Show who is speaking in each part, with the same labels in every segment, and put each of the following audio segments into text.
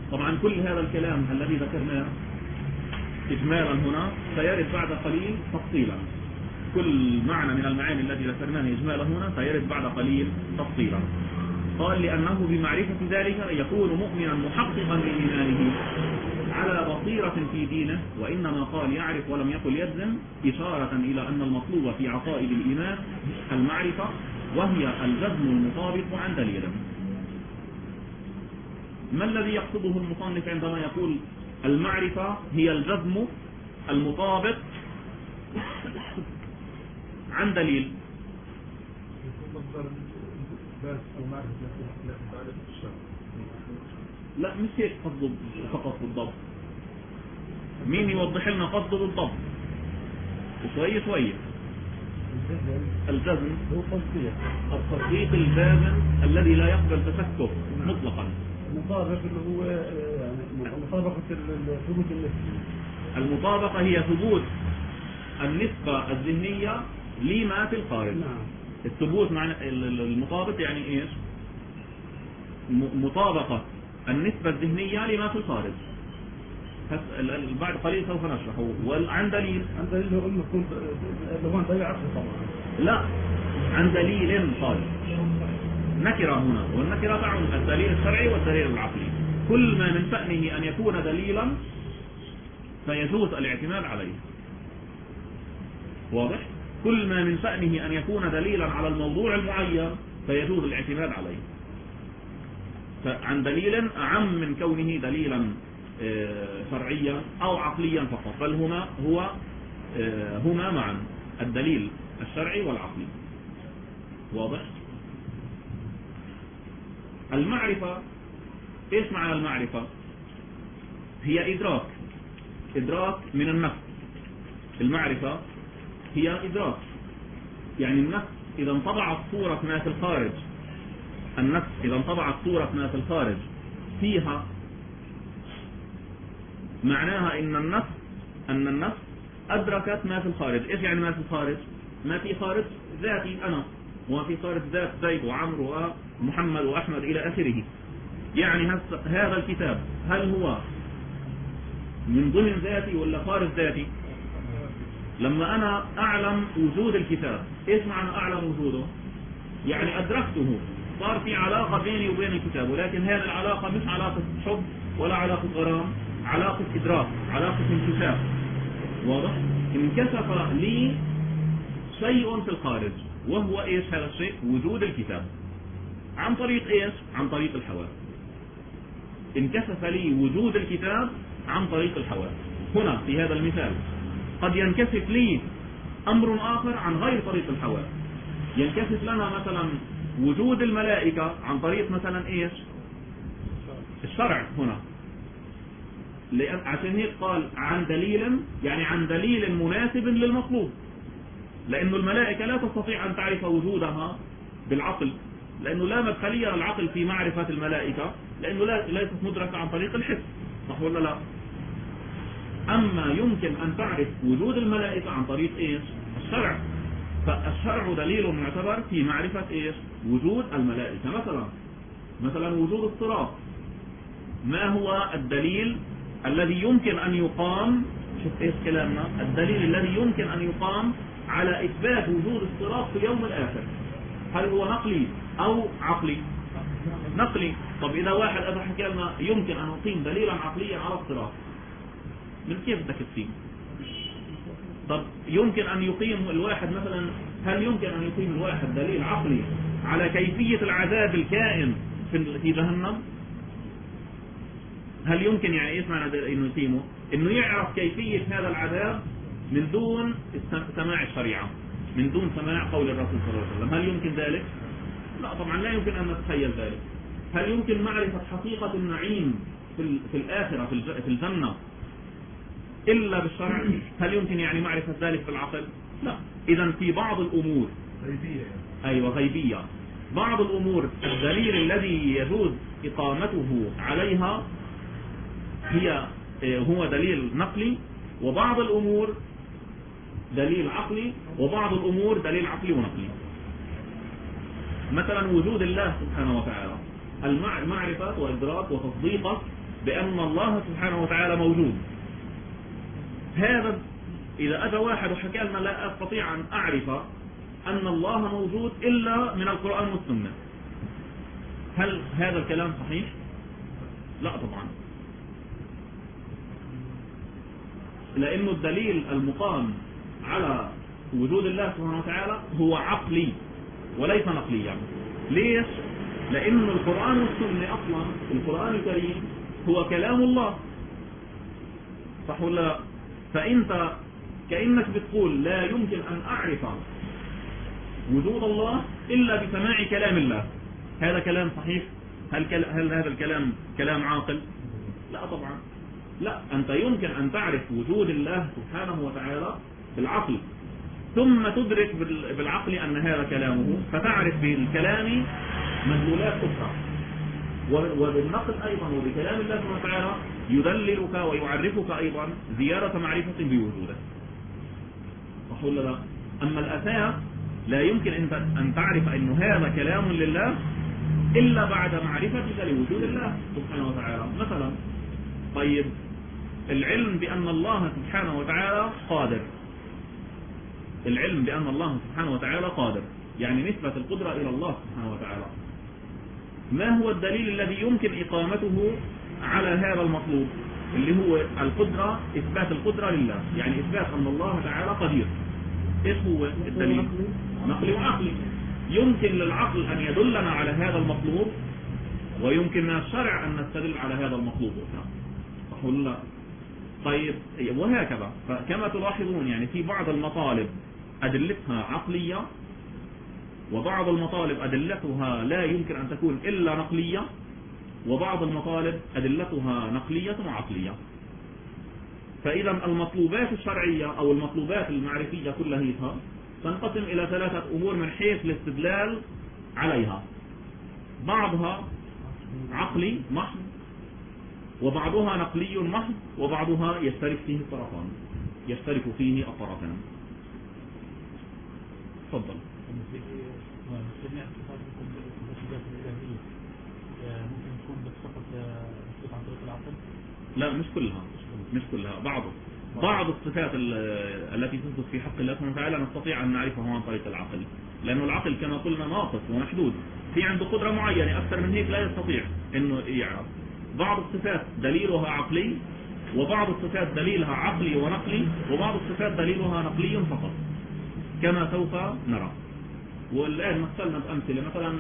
Speaker 1: طبعا كل هذا الكلام الذي ذكرناه إجمالا هنا سيرد بعد قليل تفصيلا. كل معنى من المعاني التي ذكرناها إجمالا هنا سيرد بعد قليل تفصيلا. قال لأنه بمعرفة ذلك يكون مؤمنا محققا لإيمانه على بصيرة في دينه، وإنما قال يعرف ولم يقل يجزم إشارة إلى أن المطلوب في عقائد الإيمان المعرفة، وهي الجزم المطابق عن دليل. ما الذي يقصده المصنف عندما يقول المعرفة هي الجزم المطابق عن دليل؟ لا مش هيك قصده فقط بالضبط. مين يوضح لنا قصده بالضبط؟ شوية شوية. الجزم هو التصديق الجازم الذي لا يقبل تشكك مطلقا.
Speaker 2: المطابقة اللي هو يعني مطابقة ثبوت النسبة.
Speaker 1: المطابقة هي ثبوت النسبة الذهنية لما في الخارج.
Speaker 2: نعم.
Speaker 1: الثبوت معنى المطابق يعني ايش؟ مطابقة النسبة الذهنية لما في الخارج. بعد قليل سوف نشرحه. وعن دليل،
Speaker 2: عن دليل هو انه يكون اللي هو دليل عقلي طبعا.
Speaker 1: لا، عن دليل قال نكرة هنا، والنكرة تعم الدليل الشرعي والدليل العقلي. كل ما من شأنه أن يكون دليلا فيجوز الاعتماد عليه. واضح؟ كل ما من شأنه أن يكون دليلا على الموضوع المعين فيجوز الاعتماد عليه. فعن دليل أعم من كونه دليلا شرعيا أو عقليا فقط، بل هما معا، الدليل الشرعي والعقلي. واضح؟ المعرفة ايش معنى المعرفة؟ هي إدراك من النفس. المعرفة هي إدراك، يعني النفس إذا انطبعت صورة ما في الخارج، النفس إذا انطبعت صورة ما في الخارج فيها، معناها أن النفس أدركت ما في الخارج. إيش يعني ما في الخارج؟ ما في خارج ذاتي أنا، وما في خارج ذات زيد وعمرو ومحمد وأحمد إلى آخره. يعني هذا الكتاب هل هو من ضمن ذاتي ولا خارج ذاتي؟ لما أنا أعلم وجود الكتاب، إيش معنى أعلم وجوده؟ يعني أدركته، صار في علاقة بيني وبين الكتاب، ولكن هذه العلاقة مش علاقة حب ولا علاقة غرام، علاقة إدراك، علاقة انكشاف. واضح؟ انكشف لي شيء في الخارج، وهو إيش هذا الشيء؟ وجود الكتاب. عن طريق إيش؟ عن طريق الحواس. انكشف لي وجود الكتاب عن طريق الحواس. هنا في هذا المثال قد ينكشف لي أمر آخر عن غير طريق الحواس. ينكشف لنا مثلا وجود الملائكة عن طريق مثلا إيش؟ الشرع هنا. عشان هيك قال عن دليل، يعني عن دليل مناسب للمطلوب، لأن الملائكة لا تستطيع أن تعرف وجودها بالعقل، لأنه لا مدخلية للعقل في معرفة الملائكة، لأنه ليست مدركة عن طريق الحس، صح ولا لا؟ أما يمكن أن تعرف وجود الملائكة عن طريق إيش؟ الشرع. فالشرع دليل معتبر في معرفة إيش؟ وجود الملائكة. مثلا وجود الصراط، ما هو الدليل الذي يمكن أن يقام؟ شوف إيش كلامنا، الدليل الذي يمكن أن يقام على إثبات وجود الصراط في يوم الآخر، هل هو نقلي أو عقلي؟ نقلي. طب إذا واحد حكى لنا يمكن أن نقيم دليلا عقليا على الصراط، من كيف بدك تقيم؟ طب يمكن أن يقيم الواحد مثلا، هل يمكن أن يقيم الواحد دليل عقلي على كيفية العذاب الكائن في جهنم؟ هل يمكن؟ يعني ايش معنى انه يقيمه؟ انه يعرف كيفية هذا العذاب من دون سماع الشريعة، من دون سماع قول الرسول صلى الله عليه وسلم. هل يمكن ذلك؟ لا طبعا لا يمكن أن نتخيل ذلك. هل يمكن معرفة حقيقة النعيم في الآخرة في الجنة إلا بالشرع؟ هل يمكن يعني معرفة ذلك بالعقل؟ لا. إذا في بعض الأمور غيبية، أيوة غيبية، بعض الأمور الدليل الذي يجوز إقامته عليها هو دليل نقلي، وبعض الأمور دليل عقلي، وبعض الأمور دليل عقلي ونقلي. مثلا وجود الله سبحانه وتعالى، المعرفة وإدراك وتصديقه بأن الله سبحانه وتعالى موجود. هذا إذا أتى واحد وحكى لنا لا أستطيع أن أعرف أن الله موجود إلا من القرآن والسنة، هل هذا الكلام صحيح؟ لا طبعا، لأنه الدليل المقام على وجود الله سبحانه وتعالى هو عقلي وليس نقليا. ليش؟ لأن القرآن والسنة أصلا القرآن الكريم هو كلام الله، صح ولا لا؟ فأنت كأنك بتقول لا يمكن أن أعرف وجود الله إلا بسماع كلام الله. هذا كلام صحيح؟ هل هذا الكلام كلام عاقل؟ لا طبعا، لا. أنت يمكن أن تعرف وجود الله سبحانه وتعالى بالعقل، ثم تدرك بالعقل أن هذا كلامه، فتعرف بالكلام مدلولات أخرى، وبالنقل أيضا وبكلام الله سبحانه وتعالى يدللك ويعرفك أيضا زيادة معرفة بوجوده، صح ولا لا؟ أما الأساس لا يمكن أن تعرف أن هذا كلام لله إلا بعد معرفتك لوجود الله سبحانه وتعالى. مثلا طيب العلم بأن الله سبحانه وتعالى قادر، العلم بأن الله سبحانه وتعالى قادر يعني نسبة القدرة إلى الله سبحانه وتعالى. ما هو الدليل الذي يمكن إقامته على هذا المطلوب اللي هو القدرة، إثبات القدرة لله، يعني إثبات أن الله تعالى قدير. إيش هو الدليل؟ نقلي وعقلي. يمكن للعقل أن يدلنا على هذا المطلوب، ويمكن الشرع أن نستدل على هذا المطلوب، صح ولا لا؟ طيب وهكذا. فكما تلاحظون يعني في بعض المطالب أدلتها عقلية، وبعض المطالب أدلتها لا يمكن أن تكون إلا نقلية، وبعض المطالب أدلتها نقلية وعقلية. فإذا المطلوبات الشرعية أو المطلوبات المعرفية كلها تنقسم إلى ثلاثة أمور من حيث الاستدلال عليها: بعضها عقلي محض، وبعضها نقلي محض، وبعضها يشترك فيه الطرفان، يشترك فيه الطرفان. تفضل.
Speaker 2: ممكن تكون بس فقط عن طريق العقل؟
Speaker 1: لا مش كلها بعض الصفات التي تثبت في حق الله سبحانه وتعالى نستطيع أن نعرفها عن طريق العقل، لأنه العقل كما قلنا ناقص ومحدود، في عنده قدرة معينة، أكثر من هيك لا يستطيع أنه يعرف. بعض الصفات دليلها عقلي، وبعض الصفات دليلها عقلي ونقلي، وبعض الصفات دليلها نقلي فقط كما سوف نرى. والآن مثلنا بأمثلة، مثلا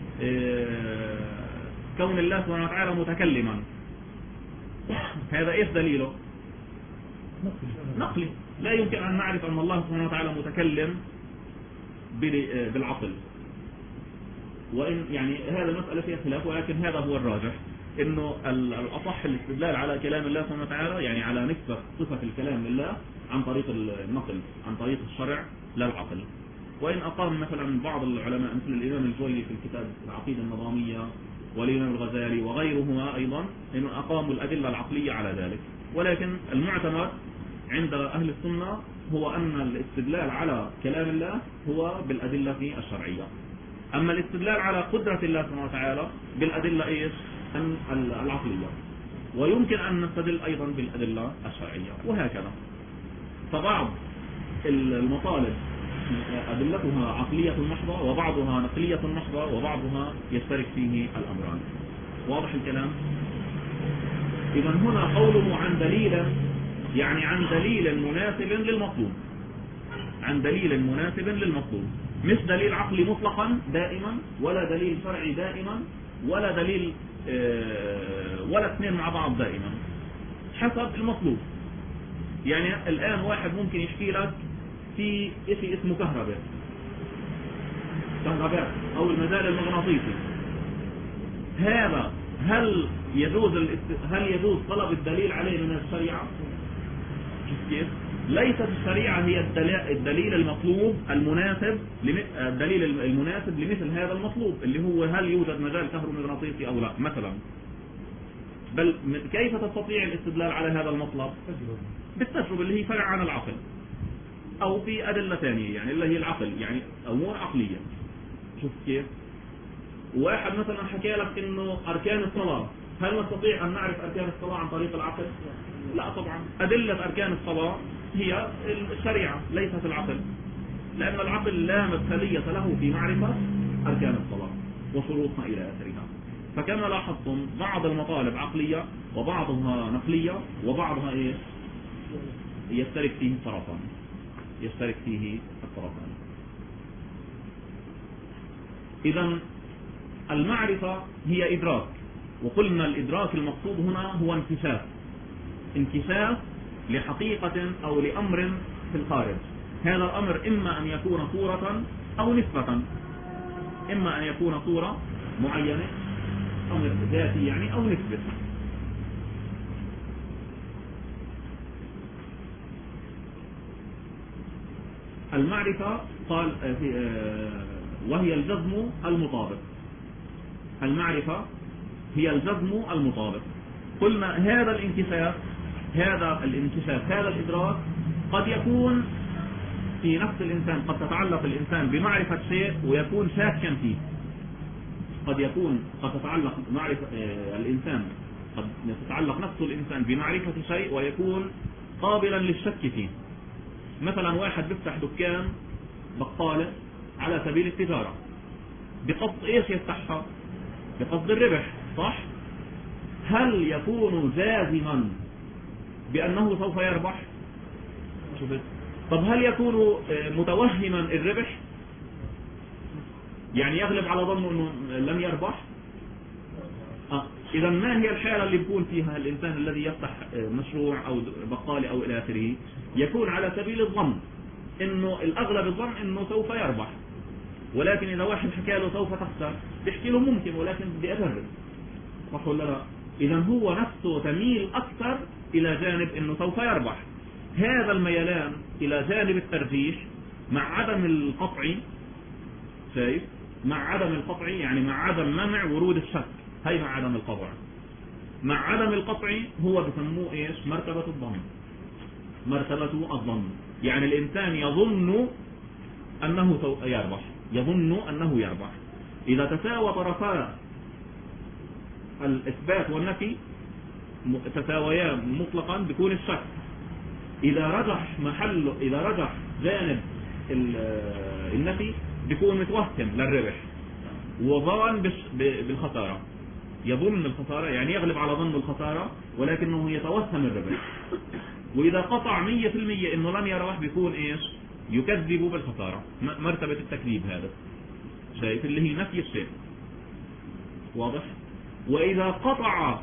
Speaker 1: كون الله سبحانه وتعالى متكلما، هذا إيش دليله؟ نقلي. لا يمكن أن نعرف أن الله سبحانه وتعالى متكلم بالعقل، وإن يعني هذا المسألة فيها خلاف، ولكن هذا هو الراجح، إنه الأصح الاستدلال على كلام الله سبحانه وتعالى يعني على نسبة صفة الكلام لله عن طريق النقل، عن طريق الشرع لا العقل. وإن أقام مثلا بعض العلماء مثل الإمام الجويني في الكتاب العقيدة النظامية، والإمام الغزالي وغيرهما أيضا، إنه أقاموا الأدلة العقلية على ذلك، ولكن المعتمد عند أهل السنة هو أن الاستدلال على كلام الله هو بالأدلة الشرعية. أما الاستدلال على قدرة الله سبحانه وتعالى بالأدلة إيش؟ العقلية، ويمكن أن نستدل أيضا بالأدلة الشرعية، وهكذا. فبعض المطالب أدلتها عقلية محضة، وبعضها نقلية محضة، وبعضها يشترك فيه الأمران. واضح الكلام؟ إذا هنا قوله عن دليل، يعني عن دليل مناسب للمطلوب، عن دليل مناسب للمطلوب، مش دليل عقلي مطلقا دائما، ولا دليل شرعي دائما، ولا دليل ولا اثنين مع بعض دائما، حسب المطلوب. يعني الآن واحد ممكن يحكي لك في شيء اسمه كهرباء أو المجال المغناطيسي، هذا هل يجوز طلب الدليل عليه من الشريعة؟ كيف؟ ليست الشريعة هي الدليل المطلوب المناسب، الدليل المناسب لمثل هذا المطلوب اللي هو هل يوجد مجال كهرومغناطيسي أو لا مثلا، بل كيف تستطيع الاستدلال على هذا المطلب؟ بالتجربة اللي هي فرع عن العقل، أو في أدلة ثانية يعني اللي هي العقل، يعني أمور عقلية. شوف كيف؟ واحد مثلا حكى لك إنه أركان الصلاة، هل نستطيع أن نعرف أركان الصلاة عن طريق العقل؟ لا طبعا. أدلة أركان الصلاة هي الشريعة ليست العقل، لأن العقل لا مدخلية له في معرفة أركان الصلاة وشروطها إلى آخرها. فكما لاحظتم بعض المطالب عقلية وبعضها نقلية وبعضها إيه؟ يشترك فيه الطرفان. إذن المعرفة هي إدراك، وقلنا الإدراك المقصود هنا هو انكشاف لحقيقة أو لأمر في الخارج. هذا الأمر إما أن يكون صورة أو نسبة، إما أن يكون صورة معينة أمر ذاتي يعني أو نسبة. المعرفة قال وهي الجزم المطابق. المعرفة هي الجزم المطابق. قلنا هذا الانكشاف هذا الإدراك قد يكون في نفس الإنسان، قد تتعلق الإنسان بمعرفة شيء ويكون شاكا فيه. قد تتعلق معرفة الإنسان، قد يتعلق نفس الإنسان بمعرفة شيء ويكون قابلا للشك فيه. مثلا واحد بيفتح دكان بقالة على سبيل التجارة، بقصد ايش يفتحها؟ بقصد الربح، صح؟ هل يكون جازما بأنه سوف يربح؟ طب هل يكون متوهما الربح؟ يعني يغلب على ظنه انه لن يربح؟ إذا ما هي الحالة اللي بيكون فيها الإنسان الذي يفتح مشروع أو بقالة أو إلى آخره؟ يكون على سبيل الظن إنه الأغلب الظن إنه سوف يربح، ولكن إذا واحد حكى له سوف تخسر بيحكي له ممكن ولكن بدي أجرب، صح ولا لا؟ إذا هو نفسه تميل أكثر إلى جانب إنه سوف يربح. هذا الميلان إلى جانب الترجيح مع عدم القطع، شايف؟ مع عدم القطع يعني مع عدم منع ورود الشك. هي مع عدم القطع. مع عدم القطع هو بسموه ايش؟ مرتبة الظن. يعني الإنسان يظن أنه يظن يربح. إذا تساوى طرفا الإثبات والنفي تساويان مطلقا بيكون الشك. إذا رجح جانب النفي بيكون متوهم للربح وظن بالخسارة، يظن الخسارة يعني يغلب على ظن الخسارة ولكنه يتوهم الربح. وإذا قطع 100% إنه لن يربح بيكون إيش؟ يكذب بالخسارة، مرتبة التكذيب هذا، شايف؟ اللي هي نفي الشيء، واضح؟ وإذا قطع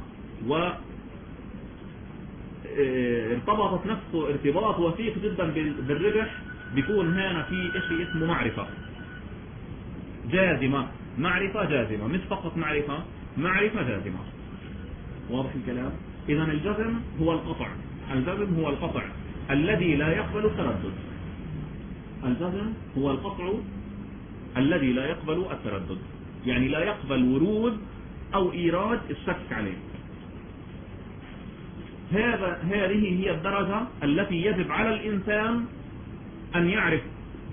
Speaker 1: ارتبطت نفسه ارتباط وثيق جدا بالربح بيكون هنا في شيء اسمه معرفة جازمة. مش فقط معرفة جازمة. واضح الكلام؟ إذا الجزم هو القطع الذي لا يقبل التردد. الجزم هو القطع الذي لا يقبل التردد، يعني لا يقبل ورود أو إيراد الشك عليه. هذه هي الدرجة التي يجب على الإنسان أن يعرف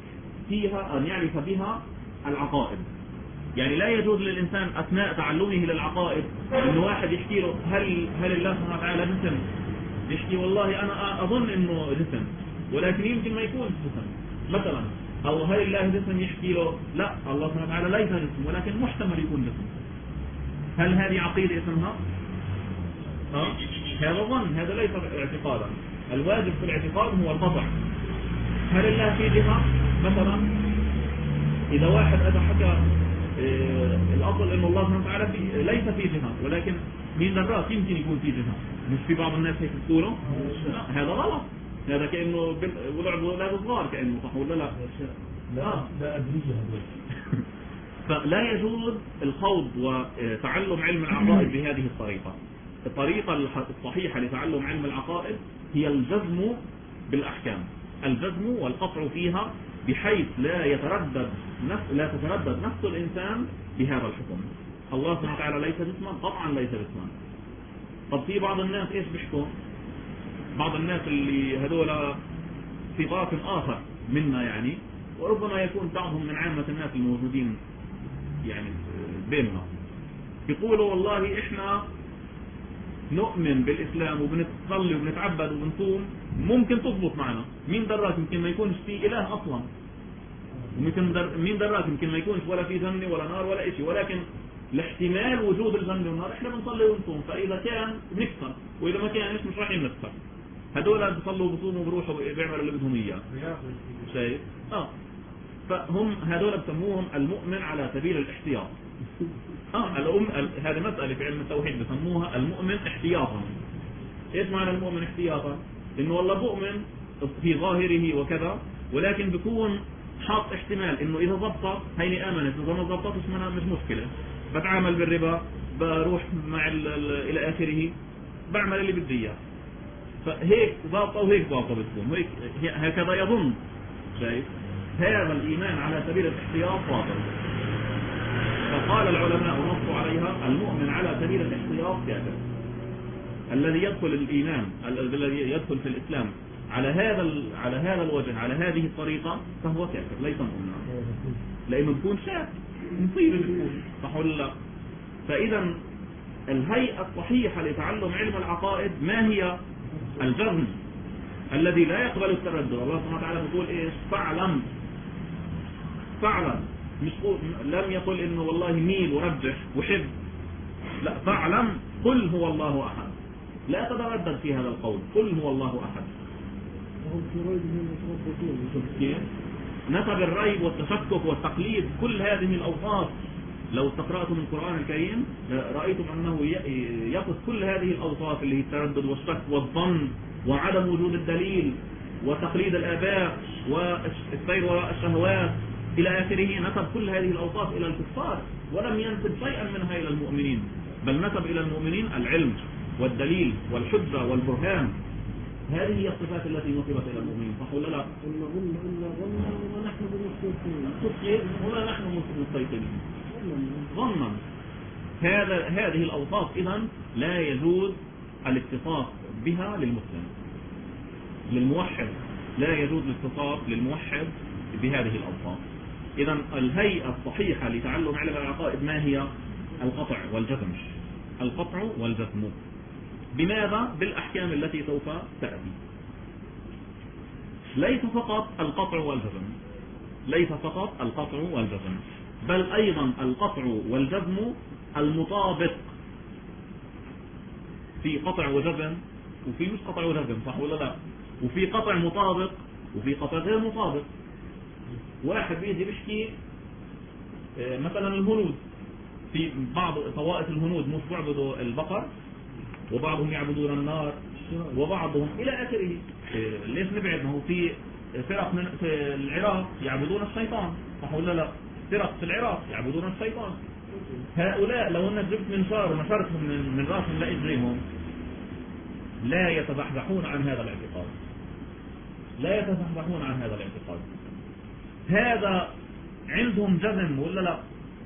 Speaker 1: بها العقائد. يعني لا يجوز للإنسان أثناء تعلمه للعقائد إنه واحد يحكي له هل الله سبحانه وتعالى جسم، يحكي والله أنا أظن إنه جسم ولكن يمكن ما يكون جسم مثلا، أو هل الله جسم، يحكي له لا الله سبحانه وتعالى ليس جسم ولكن محتمل يكون جسم. هل هذه عقيدة اسمها؟ هذا ظن، هذا ليس اعتقادا. الواجب في الاعتقاد هو القطع. هل الله في جهة مثلا؟ إذا واحد أتى حكى الأصل إن الله سبحانه وتعالى ليس في جهة، ولكن من ذرات يمكن يكون في جهة، مش في بعض الناس هيك يقولوا؟ لا، هذا غلط. هذا كأنه ولعب ولاد صغار كأنه، صح ولا لا؟
Speaker 2: لا أدري.
Speaker 1: فلا يجوز الخوض وتعلم علم العقائد بهذه الطريقة. الطريقة الصحيحة لتعلم علم العقائد هي الجزم بالأحكام، الجزم والقطع فيها بحيث لا تتردد نفس الإنسان بهذا الحكم. الله سبحانه وتعالى ليس جسما، قطعا ليس جسما. طب في بعض الناس ايش بيحكوا؟ بعض الناس اللي هذول في طرف آخر منا يعني، وربما يكون بعضهم من عامة الناس الموجودين يعني بيننا، يقولوا والله احنا نؤمن بالإسلام وبنتصلي وبنتعبد وبنصوم ممكن تضبط معنا. مين دراك يمكن ما يكونش في إله أصلا، مين دراك يمكن ما يكونش ولا في جنة ولا نار ولا شيء، ولكن لاحتمال وجود الجنة والنار احنا بنصلي ونصوم. فإذا كان بنكسر، وإذا ما كانش مش رايحين نكسر. هدول بيصلوا وبصوموا وبروحوا بيعملوا اللي بدهم إياه. شايف؟ فهم هدول بسموهم المؤمن على سبيل الاحتياط. هذه مسألة في علم التوحيد بسموها المؤمن احتياطا. ايش معنى المؤمن احتياطا؟ انه والله بؤمن في ظاهره وكذا، ولكن بيكون حاط احتمال انه اذا ضبطت هيني امنت، اذا ما ضبطتش منها مش مشكلة، بتعامل بالربا، بروح مع الى اخره، بعمل اللي بدي اياه. فهيك ضابطة وهيك ضابطة بتكون، هيك هكذا يظن. شايف؟ هذا الإيمان على سبيل الاحتياط باطل. فقال العلماء ونصوا عليها المؤمن على سبيل الاحتياط كافر. الذي يدخل الإيمان، الذي يدخل في الإسلام على هذا الوجه، على هذه الطريقة، فهو كافر ليس مؤمنا، لأنه بيكون شاك مصيبة بتكون، صح ولا لا؟ فإذا الهيئة الصحيحة لتعلم علم العقائد ما هي؟ الجزم الذي لا يقبل التردد. الله سبحانه وتعالى بيقول ايش؟ فاعلم. مش لم يقل انه والله ميل ورجح وحب، لا، فاعلم قل هو الله احد. لا تتردد في هذا القول، قل هو الله احد. كيف؟ نسب الريب والتشكك والتقليد، كل هذه الاوصاف لو استقرأتم من القرآن الكريم رأيتم انه يقص كل هذه الاوصاف اللي هي التردد والشك والظن وعدم وجود الدليل وتقليد الآباء والسير وراء الشهوات إلى آخره. نسب كل هذه الأوصاف إلى الكفار ولم ينسب شيئا منها إلى المؤمنين، بل نسب إلى المؤمنين العلم والدليل والحجة والبرهان. هذه هي الصفات التي نسبت إلى المؤمنين، صح ولا لا؟ ولا نحن مستيقنين ظنا. هذه الأوصاف إذن لا يجوز الاتصاف بها للمسلم. للموحد لا يجوز الاتصاف للموحد بهذه الأوصاف. إذن الهيئة الصحيحة لتعلم علم العقائد ما هي؟ القطع والجزم. القطع والجزم. بماذا؟ بالأحكام التي سوف تأتي. ليس فقط القطع والجزم، ليس فقط القطع والجزم، بل أيضا القطع والجزم المطابق. في قطع وجزم وفي مش قطع وجزم، صح ولا لا؟ وفي قطع مطابق وفي قطع غير مطابق. واحد بيجي بيحكي مثلا الهنود، في بعض طوائف الهنود مش بيعبدوا البقر، وبعضهم يعبدون النار، وبعضهم إلى آخره. ليش نبعد؟ ما هو في فرق في العراق يعبدون الشيطان، صح ولا لا؟ فرق في العراق يعبدون الشيطان. هؤلاء لو أنك جبت منشار ونشرتهم من راسهم لإجريهم لا يتزحزحون عن هذا الاعتقاد، لا يتزحزحون عن هذا الاعتقاد. هذا عندهم جزم ولا لا؟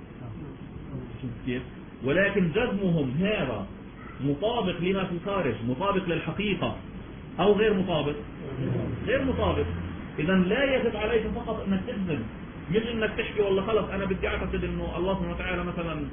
Speaker 1: كيف؟ ولكن جزمهم هذا مطابق لما في الخارج، مطابق للحقيقة أو غير مطابق؟ غير مطابق. إذا لا يجب عليك فقط أنك تجزم، مش أنك تحكي والله خلص أنا بدي أعتقد أنه الله سبحانه وتعالى مثلا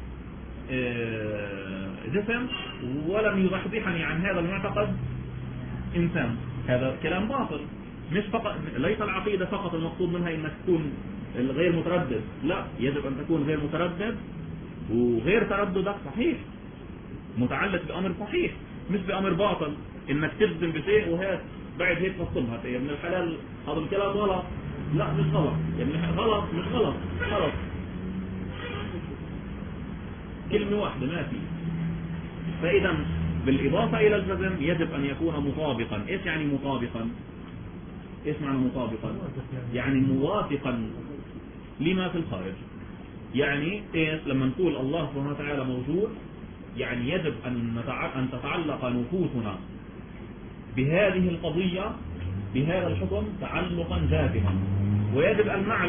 Speaker 1: جسم ولم يزحزحني عن هذا المعتقد إنسان. هذا كلام باطل. مش فقط، ليس العقيدة فقط المقصود منها أنك تكون غير متردد، لا، يجب أن تكون غير متردد، وغير ترددك صحيح متعلق بأمر صحيح مش بأمر باطل، انك تجزم بشيء وهات بعد هيك تصلها يا ابن الحلال هذا الكلام غلط. لا مش غلط يا ابن غلط، مش غلط، غلط كلمة واحدة ما في. فإذا بالإضافة إلى الجزم يجب أن يكون مطابقا. إيش يعني مطابقا؟ إيش معنى مطابقا؟ يعني موافقا لما في الخارج. يعني إيش؟ لما نقول الله سبحانه وتعالى موجود، يعني يجب أن تتعلق نفوسنا بهذه القضية، بهذا الحكم تعلقا جازما. ويجب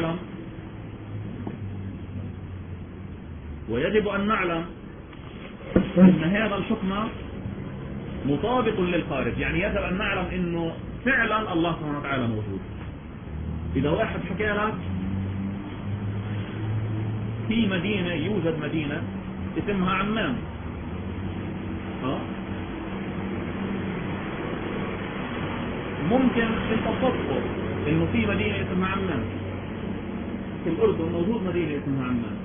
Speaker 1: أن نعلم أن هذا الحكم مطابق للخارج. يعني يجب أن نعلم أنه فعلا الله سبحانه وتعالى موجود. إذا واحد حكى لك في مدينة، يوجد مدينة اسمها عمان، ممكن انت تذكر انه في مدينة اسمها عمان في الاردن، موجود مدينة اسمها عمان،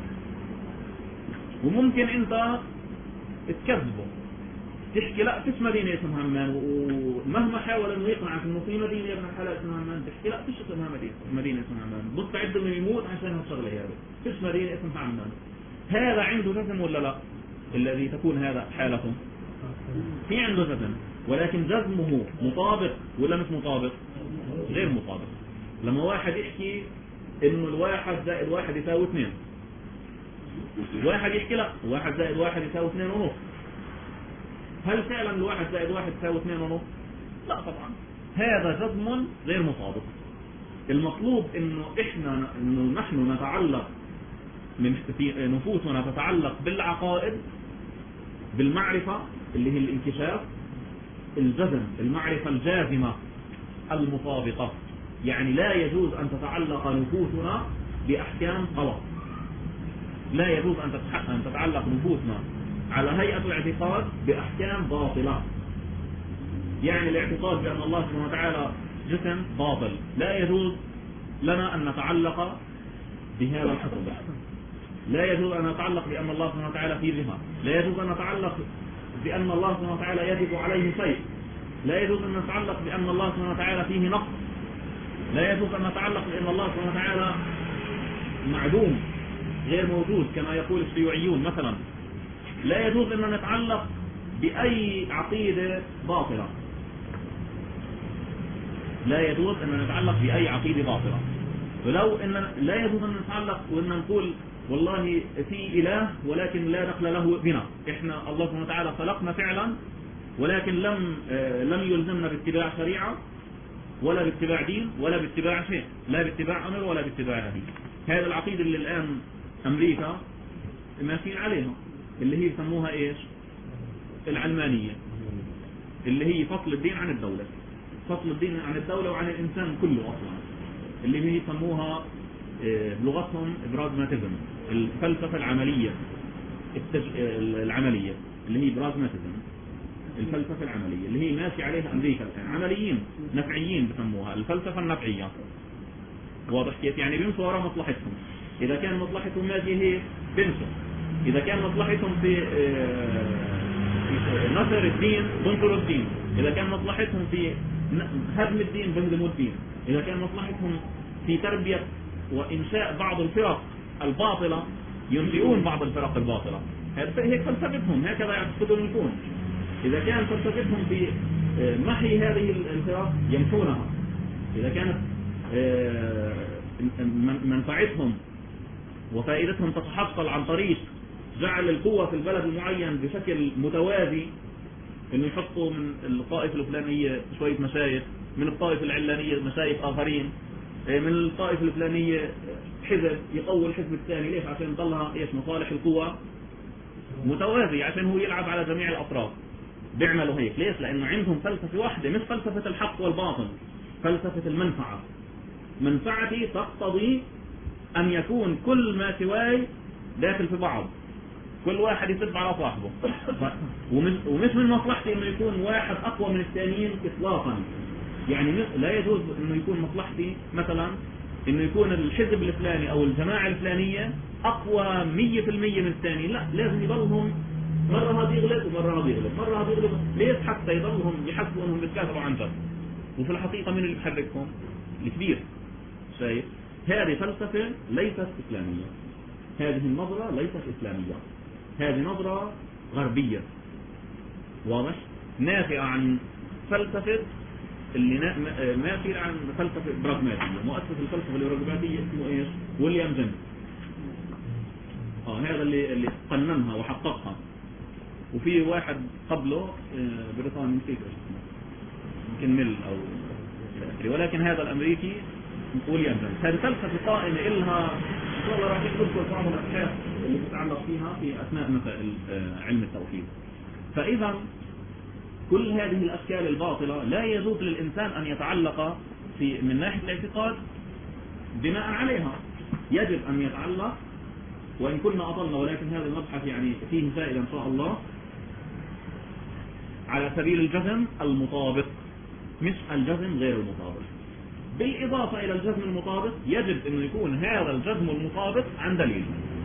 Speaker 1: وممكن انت تكذبه تحكي لا فيش مدينة اسمها عمان، ومهما حاول انه يقنعك انه في مدينة ابن الحلال اسمها عمان تحكي لا فيش اسمها مدينة اسمها عمان، مستعد انه يموت عشان هالشغلة هذه، فيش مدينة اسمها عمان. هذا عنده جزم ولا لا؟ الذي تكون هذا حالته في عنده جزم، ولكن جزمه مطابق ولا مش مطابق؟ غير مطابق. لما واحد يحكي انه 1 زائد 1 يساوي 2، واحد يحكي لا 1 زائد 1 يساوي 2.5، هل فعلا 1 زائد 1 يساوي 2.5؟ لا طبعا، هذا جزم غير مطابق. المطلوب انه نحن نتعلق في نفوسنا تتعلق بالعقائد، بالمعرفة اللي هي الانكشاف، الجزم، المعرفة الجازمة المطابقة. يعني لا يجوز أن تتعلق نفوسنا بأحكام غلط، لا يجوز أن تتعلق نفوسنا على هيئة الاعتقاد بأحكام باطلة. يعني الاعتقاد بأن الله سبحانه وتعالى جسم باطل، لا يجوز لنا أن نتعلق بهذا الحكم، لا يجوز أن نتعلق بأن الله سبحانه وتعالى فيه جهة، لا يجوز أن نتعلق بأن الله سبحانه وتعالى يجب عليه شيء، لا يجوز أن نتعلق بأن الله سبحانه وتعالى فيه نقص، لا يجوز أن نتعلق بأن الله سبحانه وتعالى معدوم غير موجود كما يقول الشيوعيون مثلا. لا يجوز أن نتعلق بأي عقيدة باطلة، لا يجوز أن نتعلق بأي عقيدة باطلة. ولو أن لا يجوز أن نتعلق وأن نقول والله في إله ولكن لا دخل له بنا، إحنا الله سبحانه وتعالى خلقنا فعلا ولكن لم يلزمنا باتباع شريعة ولا باتباع دين ولا باتباع شيء، لا باتباع أمر ولا باتباع نهي. هذا العقيدة اللي الآن أمريكا ماشيين عليها، اللي هي يسموها إيش؟ العلمانية، اللي هي فصل الدين عن الدولة، فصل الدين عن الدولة وعن الإنسان كله أصلا، اللي هي يسموها بلغتهم براغماتيزم، الفلسفة العملية العملية اللي هي براغماتيزم، الفلسفة العملية اللي هي ماشي عليها أمريكا الآن. عمليين نفعيين بسموها الفلسفة النفعية. واضح كيف؟ يعني بيمشوا وراء مصلحتهم، إذا كان مصلحتهم ماشية هي بيمشوا، إذا كان مصلحتهم في نشر الدين بنشروا الدين، إذا كان مصلحتهم في هدم الدين بهدموا الدين، إذا كان مصلحتهم في تربية وإنشاء بعض الفرق الباطلة ينشئون بعض الفرق الباطلة. هيك فلسفتهم، هكذا يعتقدون يكون. إذا كان فلسفتهم في محي هذه الفرق يمحونها، إذا كانت منفعتهم وفائدتهم تتحصل عن طريق جعل القوة في البلد المعين بشكل متوازي، إنه يحطوا من الطائفة الفلانية شوية مشايخ، من الطائفة العلانية مشايخ آخرين، من الطائفة الفلانية حزب يقوي الحزب الثاني. ليش؟ عشان يضلها إيش؟ مصالح القوة متوازي، عشان هو يلعب على جميع الأطراف. بيعملوا هيك ليش؟ لأنه عندهم فلسفة واحدة، مش فلسفة الحق والباطل، فلسفة المنفعة. منفعتي تقتضي أن يكون كل ما سواي داخل في بعض، كل واحد يسب على صاحبه، ومش من مصلحتي انه يكون واحد اقوى من الثانيين اطلاقا. يعني لا يجوز انه يكون مصلحتي مثلا انه يكون الحزب الفلاني او الجماعة الفلانية اقوى 100% من الثاني، لا، لازم يضلهم مرة هذا يغلب ومرة هذا يغلب، مرة هذا يغلب، ليش؟ حتى يضلهم يحسبوا انهم بيتكاثروا عن جد، وفي الحقيقة من اللي بيحركهم؟ الكبير. شايف؟ هذه فلسفة ليست إسلامية، هذه النظرة ليست إسلامية، هذه نظرة غربية. واضح؟ نافعة عن فلسفة اللي نافعة عن فلسفة براغماتية. مؤسس الفلسفة البراغماتية اسمه ايش؟ ويليام جيمس. هذا اللي قننها وحققها. وفي واحد قبله بريطاني نسيت ايش اسمه، يمكن ميل او ولكن هذا الامريكي ويليام جيمس. هذه فلسفة قائمة إلها إن شاء الله راح نذكر بعض الأبحاث اللي تتعلق فيها في أثناء مسائل علم التوحيد. فإذا كل هذه الأشكال الباطلة لا يجوز للإنسان أن يتعلق من ناحية الاعتقاد بناء عليها، يجب أن يتعلق. وإن كنا أطلنا، ولكن هذا المبحث يعني فيه فائدة إن شاء الله، على سبيل الجزم المطابق مش الجزم غير المطابق. بالإضافة إلى الجزم المطابق يجب أن يكون هذا الجزم المطابق عن دليل.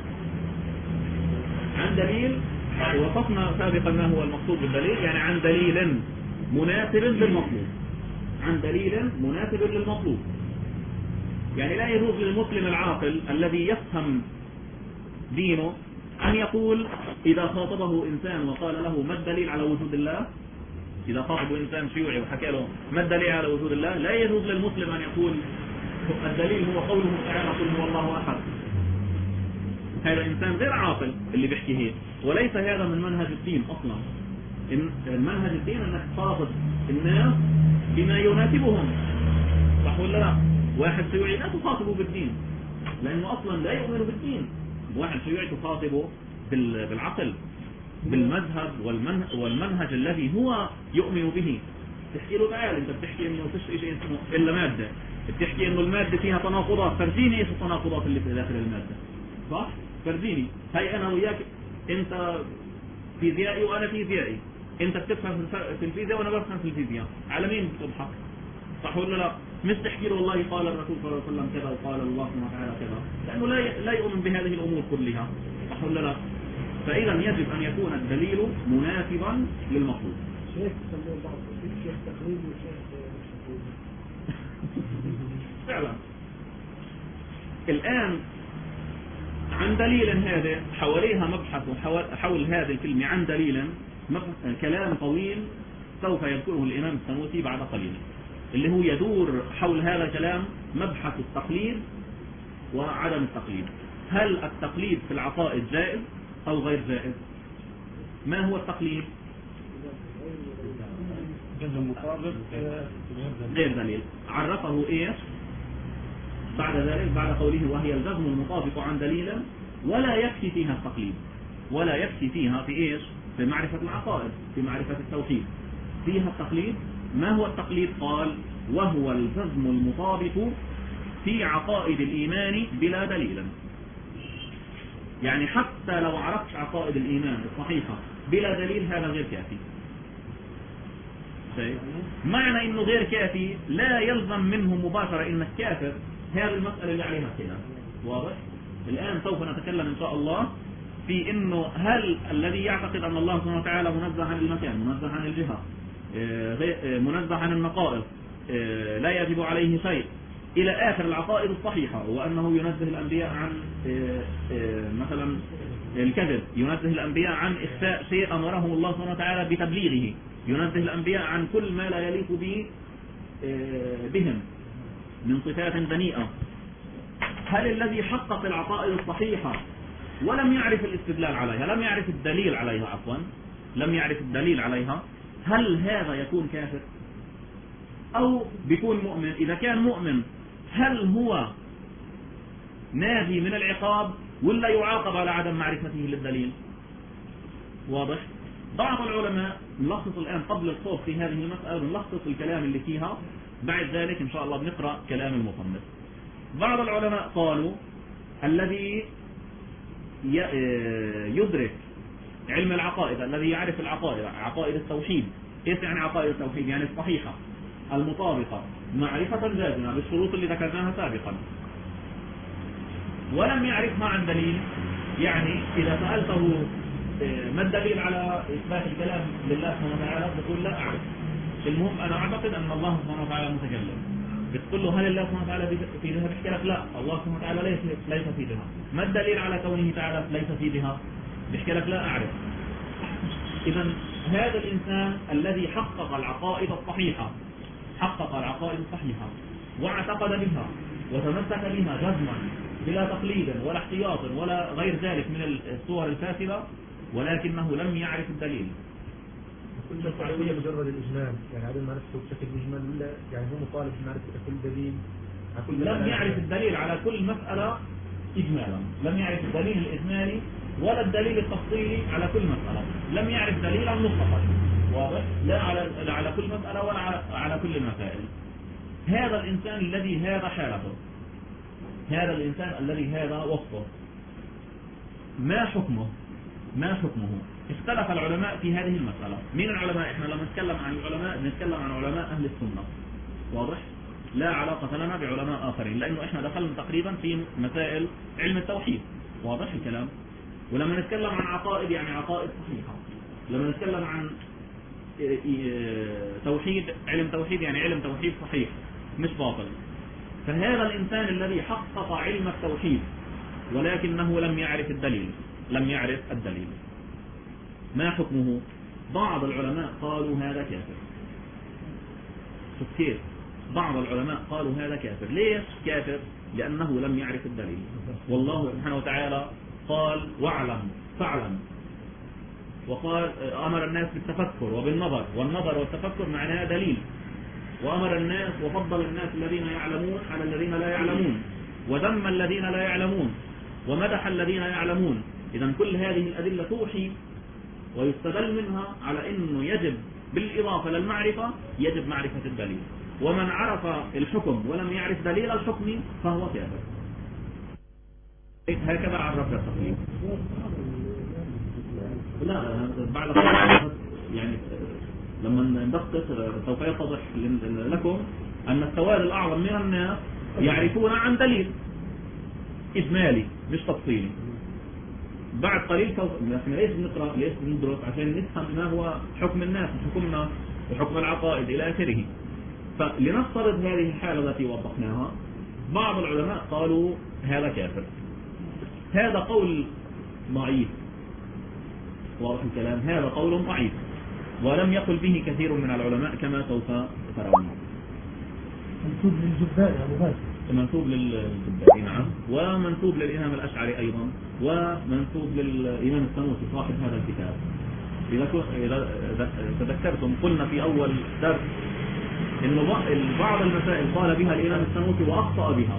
Speaker 1: عن دليل وصفنا سابقا ما هو المقصود بالدليل، يعني عن دليل مناسب للمطلوب. عن دليل مناسب للمطلوب، يعني لا يجوز للمسلم العاقل الذي يفهم دينه أن يقول إذا خاطبه إنسان وقال له ما الدليل على وجود الله، إذا خاطبه إنسان شيوعي وحكى له ما الدليل على وجود الله، لا يجوز للمسلم أن يقول الدليل هو قوله تعالى قل هو الله أحد. هذا إنسان غير عاقل اللي بيحكي هيك، وليس هذا من منهج الدين أصلا. المنهج الدين أنك تخاطب الناس بما يناسبهم، صح ولا لا؟ واحد شيوعي لا تخاطبه بالدين لأنه أصلا لا يؤمن بالدين. واحد شيوعي تخاطبه بالعقل، بالمذهب والمنهج الذي هو يؤمن به. تحكي له تعال انت بتحكي انه فيش شيء اسمه الا ماده، بتحكي انه الماده فيها تناقضات، فرجيني ايش التناقضات اللي في داخل الماده، صح؟ فرجيني. هاي انا وياك، انت فيزيائي وانا فيزيائي، انت بتفهم في الفيزياء وانا بفهم في الفيزياء، على مين بتضحك؟ صح ولا لا؟ مش تحكي له والله قال الرسول صلى الله عليه وسلم كذا وقال الله سبحانه وتعالى كذا، لانه لا يؤمن بهذه الامور كلها، صح ولا لا؟ فاذا يجب ان يكون الدليل مناسبا للمطلوب.
Speaker 2: شيخ تسميه بعض شيخ تقليدي وشيخ
Speaker 1: فعلا. الان عن دليل هذا حواليها مبحث حول هذه الكلمة عن دليل كلام طويل سوف يذكره الإمام السنوسي بعد قليل، اللي هو يدور حول هذا الكلام مبحث التقليد وعدم التقليد. هل التقليد في العقائد جائز أو غير جائز؟ ما هو التقليد؟ غير دليل. عرفه إيش بعد ذلك؟ بعد قوله وهي الجزم المطابق عن دليل ولا يكفي فيها التقليد، ولا يكفي فيها في إيش؟ في معرفة العقائد، في معرفة التوحيد، فيها التقليد. ما هو التقليد؟ قال وهو الجزم المطابق في عقائد الإيمان بلا دليل. يعني حتى لو عرفت عقائد الإيمان الصحيحة بلا دليل هذا غير كافي. معنى انه غير كافي لا يلزم منه مباشرة انك كافر. هذه المسألة اللي عليها خلاف، واضح؟ الآن سوف نتكلم إن شاء الله في إنه هل الذي يعتقد أن الله سبحانه وتعالى منزه عن المكان، منزه عن الجهة، منزه عن النقائص، لا يجب عليه شيء إلى آخر العقائد الصحيحة، وأنه ينزه الأنبياء عن مثلا الكذب، ينزه الأنبياء عن إخفاء شيء أمرهم الله سبحانه وتعالى بتبليغه، ينزه الأنبياء عن كل ما لا يليق بهم من صفات دنيئة. هل الذي حقق العقائد الصحيحة ولم يعرف الاستدلال عليها، لم يعرف الدليل عليها، عفوا لم يعرف الدليل عليها، هل هذا يكون كافر أو بيكون مؤمن؟ إذا كان مؤمن هل هو ناجي من العقاب ولا يعاقب على عدم معرفته للدليل؟ واضح؟ بعض العلماء نلخص الآن قبل الخوض في هذه المسألة، نلخص الكلام اللي فيها، بعد ذلك إن شاء الله بنقرأ كلام المصنف. بعض العلماء قالوا الذي يدرك علم العقائد، الذي يعرف العقائد، عقائد التوحيد. ايش يعني عقائد التوحيد؟ يعني الصحيحة المطابقة معرفة جازمة بالشروط اللي ذكرناها سابقا، ولم يعرفها عن دليل. يعني إذا سألته ما الدليل على إثبات الكلام لله سبحانه وتعالى بتقول لا أعرف، المهم أنا أعتقد أن الله سبحانه وتعالى متكلم. بتقول له هل الله سبحانه وتعالى في جهة؟ بيحكي لك لا، الله سبحانه وتعالى ليس في جهة. ما الدليل على كونه تعالى ليس في جهة؟ بيحكي لك لا أعرف. إذا هذا الإنسان الذي حقق العقائد الصحيحة، حقق العقائد الصحيحة واعتقد بها وتمسك بها جزما بلا تقليد ولا احتياط ولا غير ذلك من الصور الفاسدة، ولكنه لم يعرف الدليل.
Speaker 2: كل مسألة مجرد الإجمال، يعني عدم معرفته بشكل مجمل، ولا يعني هو مطالب بمعرفة كل دليل؟
Speaker 1: لم يعرف الدليل على كل مسألة إجمالا، لم يعرف الدليل الإجمالي ولا الدليل التفصيلي على كل مسألة، لم يعرف دليلا مطلقا، واضح؟ لا على كل مسألة ولا على كل المسائل. هذا الإنسان الذي هذا حالته، هذا الإنسان الذي هذا وصفه، ما حكمه؟ ما حكمه؟ اختلف العلماء في هذه المسألة. مين العلماء؟ احنا لما نتكلم عن العلماء نتكلم عن علماء أهل السنة، واضح؟ لا علاقة لنا بعلماء آخرين، لأنه احنا دخلنا تقريبا في مسائل علم التوحيد، واضح الكلام؟ ولما نتكلم عن عقائد يعني عقائد صحيحة، لما نتكلم عن توحيد علم توحيد يعني علم توحيد صحيح مش باطل. فهذا الإنسان الذي حقق علم التوحيد ولكنه لم يعرف الدليل، ما حكمه؟ بعض العلماء قالوا هذا كافر. شوف كيف؟ بعض العلماء قالوا هذا كافر. ليش كافر؟ لأنه لم يعرف الدليل. والله سبحانه وتعالى قال فاعلم، وقال أمر الناس بالتفكر وبالنظر، والنظر والتفكر معناه دليل، وأمر الناس وفضل الناس الذين يعلمون على الذين لا يعلمون، وذم الذين لا يعلمون، ومدح الذين يعلمون. إذا كل هذه الأدلة توحي ويستدل منها على أنه يجب بالإضافة للمعرفة يجب معرفة الدليل، ومن عرف الحكم ولم يعرف دليل الحكم فهو كافر. هكذا عرفنا التقليد. لا بعد يعني لما ندقق سوف يتضح لكم أن السواد الأعظم من الناس يعرفون عن دليل إجمالي مش تفصيلي. بعد قليل نحن ليش بنقرأ ليش بندرس؟ عشان نفهم ما هو حكم الناس وحكمنا وحكم العقائد إلى آخره. فلنفترض هذه الحالة التي وضحناها، بعض العلماء قالوا هذا كافر. هذا قول ضعيف، واضح الكلام، هذا قول ضعيف ولم يقل به كثير من العلماء كما سوف ترون.
Speaker 2: منسوب للجبائي أبو بكر،
Speaker 1: منسوب للجبائي نعم، ومنسوب للإمام الأشعري أيضا، ومنسوب للإمام السنوسي صاحب هذا الكتاب. إذا تذكرتم قلنا في أول درس إن بعض المسائل قال بها الإمام السنوسي وأخطأ بها.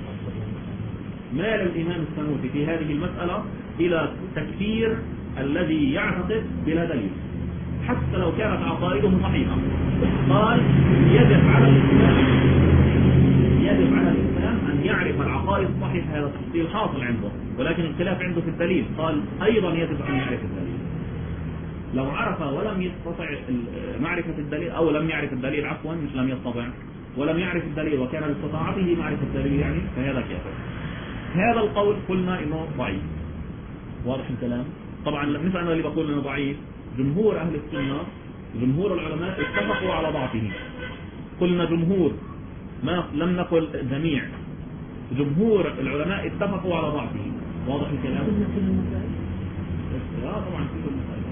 Speaker 1: مال الإمام السنوسي في هذه المسألة إلى تكفير الذي يعتقد بلا دليل حتى لو كانت عقائده صحيحة. قال يجب على الإنسان أن يعرف العقائد الصحيحة. هذا التفصيل حاصل عنده، ولكن الخلاف عنده في الدليل. قال أيضا يجب أن يعرف الدليل. لو عرف ولم يستطع معرفة الدليل، أو لم يعرف الدليل عفوا مش لم يستطع، ولم يعرف الدليل وكان باستطاعته معرفة الدليل يعني فهذا كافر. هذا القول قلنا إنه ضعيف، واضح الكلام. طبعا مثل أنا اللي بقول إنه ضعيف، جمهور أهل السنة جمهور العلماء اتفقوا على ضعفه. قلنا جمهور، ما لم نقل جميع، جمهور العلماء اتفقوا على ضعفه. واضح الكلام. طبعا في كل مسائل.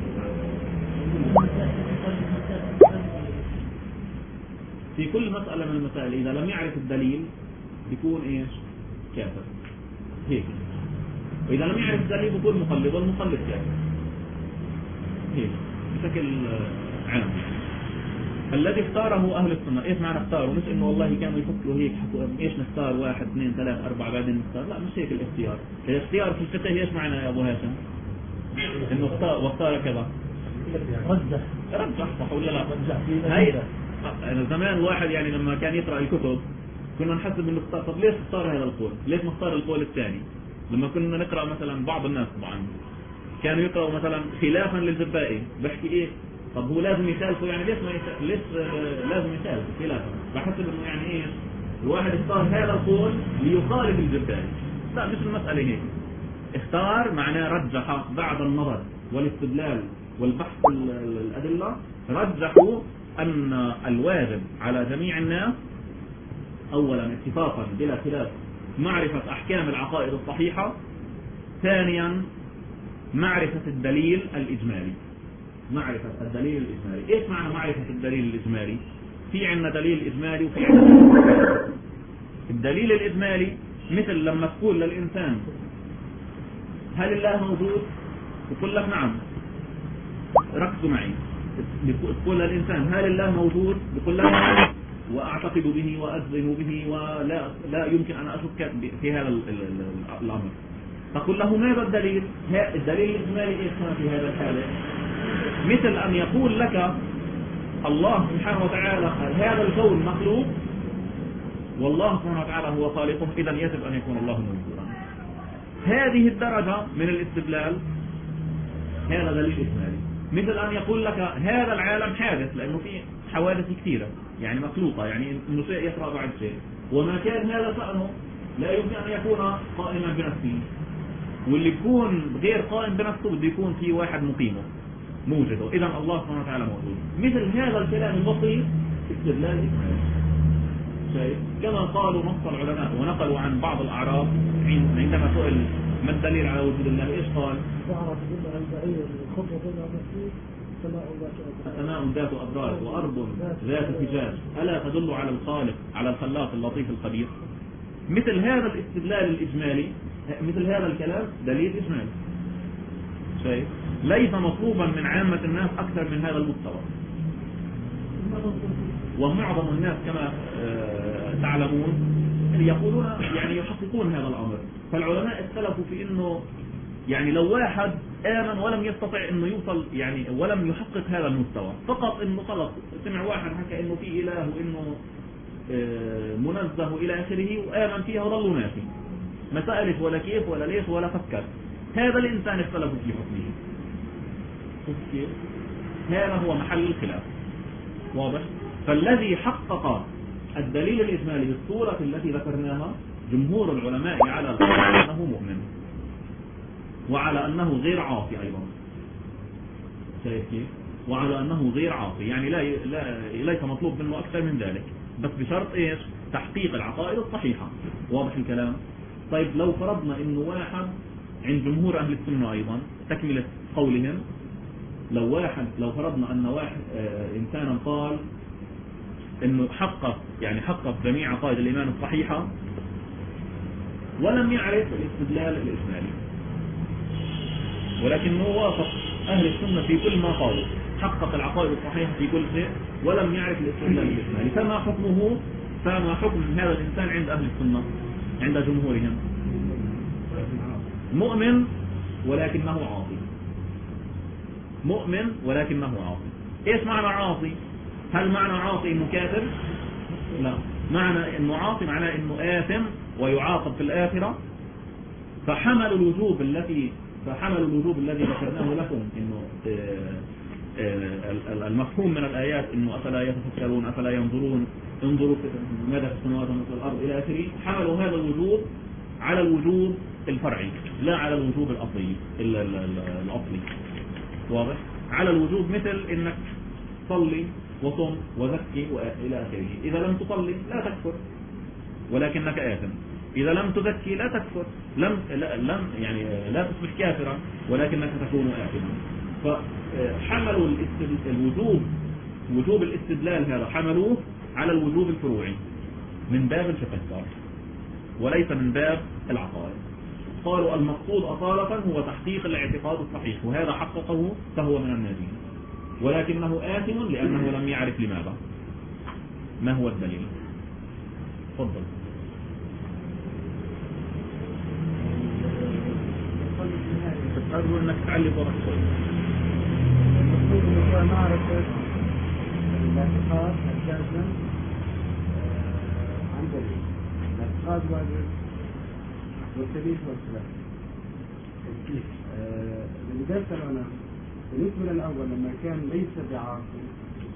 Speaker 1: في كل مسألة من المسائل إذا لم يعرف الدليل بيكون إيش؟ كافر هيك. وإذا لم يعرف الدليل بيكون مقلد، والمقلد كافر هيك بشكل عام. الذي اختاره أهل السنة، إيش معنى اختاره؟ مش إنه والله كانوا يفكروا هيك إيش نختار 1 2 3 4 بعدين نختار، لا مش هيك الاختيار. الاختيار في الفقه إيش معنى يا أبو هاشم؟ إنه اختار واختار كذا، رجح صح ولا لا؟ هاي أنا زمان واحد يعني لما كان يقرأ الكتب كنا نحسب إنه اختار، طب ليش اختار هذا القول؟ ليش ما اختار القول الثاني؟ لما كنا نقرأ مثلا بعض الناس طبعا كانوا يقرأوا مثلا خلافا للجبائي، بحكي إيه؟ طب هو لازم يخالفه يعني ليش لازم يخالفه خلافا؟ بحسب إنه يعني إيه؟ الواحد اختار هذا القول ليخالف الجبائي. لا مش المسألة هيك. اختار معناه رجح بعد النظر والاستدلال والبحث الأدلة، رجحوا أن الواجب على جميع الناس أولا اتفاقا بلا خلاف معرفة أحكام العقائد الصحيحة، ثانيا معرفة الدليل الإجمالي. معرفة الدليل الإجمالي. إيش معنى معرفة الدليل الإجمالي؟ في عندنا دليل إجمالي وفي عندنا الدليل الإجمالي، مثل لما تقول للإنسان هل الله موجود؟ يقول لك نعم، ركزوا معي. تقول للإنسان هل الله موجود؟ يقول لك نعم وأعتقد به وأجزم به ولا يمكن أن أشك في هذا الأمر. تقول له ماذا الدليل؟ الدليل الإجمالي إيش في هذا الحالة؟ مثل أن يقول لك الله سبحانه وتعالى هذا الكون مخلوق والله سبحانه وتعالى هو خالقه، إذا يجب أن يكون الله موجودا. هذه الدرجة من الاستدلال هذا دليل إجمالي. مثل أن يقول لك هذا العالم حادث لأنه في حوادث كثيرة يعني مخلوقة، يعني إنه شيء يطرأ بعد شيء، وما كان هذا شأنه لا يمكن أن يكون قائما بنفسه، واللي يكون غير قائم بنفسه بده يكون في واحد مقيمه موجده، إذا الله سبحانه وتعالى موجود. مثل هذا الكلام البسيط استدلال إجمالي. شايف؟ كما قالوا نص العلماء ونقلوا عن بعض الأعراب عندما سئل ما الدليل على وجود الله إيش قال؟ سماء ذات أبراج وأرض ذات فجاج ألا تدل على الخالق على الخلاق اللطيف الخبير. مثل هذا الاستدلال الإجمالي، مثل هذا الكلام دليل إجمالي. شايف؟ ليس مطلوبا من عامة الناس أكثر من هذا المستوى، ومعظم الناس كما تعلمون يقولون يعني يحققون هذا الأمر. فالعلماء اختلفوا في إنه يعني لو واحد آمن ولم يستطع إنه يوصل يعني ولم يحقق هذا المستوى، فقط إنه خلص سمع واحد حكى إنه في إله وإنه منزه إلى آخره وآمن فيها وظلوا ماشي، ما سألش ولا كيف ولا ليش ولا فكر، هذا الإنسان اختلفوا في حكمه. هذا هو محل الخلاف. واضح؟ فالذي حقق الدليل الإجمالي بالصورة التي ذكرناها جمهور العلماء على أنه مؤمن، وعلى أنه غير عاصي أيضا. شايف كيف؟ وعلى أنه غير عاصي، يعني ليس مطلوب منه أكثر من ذلك، بس بشرط إيش؟ تحقيق العقائد الصحيحة. واضح الكلام؟ طيب لو فرضنا إنه واحد عند جمهور أهل السنة أيضا تكملة قولهم، لو فرضنا أن واحد إنسانا قال إنه حقق جميع عقائد الإيمان الصحيحة ولم يعرف الاستدلال الإجمالي، ولكنه وافق أهل السنة في كل ما قالوا، حقق العقائد الصحيحة في كل شيء ولم يعرف الاستدلال الإجمالي، فما حكمه؟ فما حكم هذا الإنسان عند أهل السنة عند جمهورهم؟ مؤمن ولكنه عاصي. مؤمن ولكنه عاصي. ايش معنى عاصي؟ هل معنى عاصي انه كافر؟ لا، معنى انه عاصي معناه انه آثم ويعاقب في الآخرة. فحمل الوجوب الذي ذكرناه لكم انه المفهوم من الآيات انه افلا يتفكرون افلا ينظرون انظروا ماذا في السماوات وما في الارض الى اخره، حملوا هذا الوجوب على الوجوب الفرعي لا على الوجوب الأصلي. واضح؟ على الوجوب مثل انك صلي وصم وزكي والى اخره، اذا لم تصلي لا تكفر ولكنك آثم، اذا لم تزكي لا تكفر، لم يعني لا تصبح كافرا ولكنك تكون آثما. فحملوا وجوب الاستدلال هذا حملوه على الوجوب الفروعي من باب الفقه وليس من باب العقائد. قالوا المقصود أصالة هو تحقيق الاعتقاد الصحيح، وهذا حققه فهو من الناجين، ولكنه آثم لأنه لم يعرف لماذا، ما هو الدليل. تفضل. أرجو أنك تعلق ورق شوي.
Speaker 2: المقصود هو معرفة الاعتقاد الجازم عن دليل. الاعتقاد واجب والدليل هو الخلاف. اللي ذكر أنا بالنسبة للأول لما كان ليس بعاصي،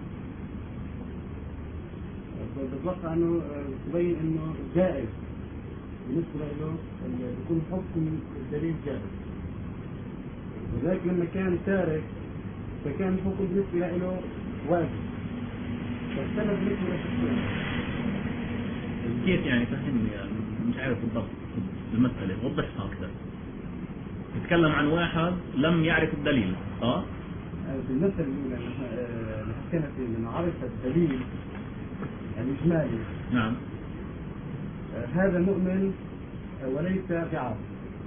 Speaker 2: بتوقع أنه تبين أنه جائز بالنسبة له يكون حكم الدليل جائز، وذلك لما كان تارك فكان الحكم بالنسبة له واجب. فاختلف بالنسبة للشخصين.
Speaker 1: كيف يعني؟ فهمني، مش عارف بالضبط المسألة، وضحها أكثر. نتكلم عن واحد لم يعرف الدليل.
Speaker 2: بالنسبة الأولى اللي حكينا فيه لما عرف الدليل الإجمالي،
Speaker 1: نعم،
Speaker 2: هذا مؤمن وليس بعاصي.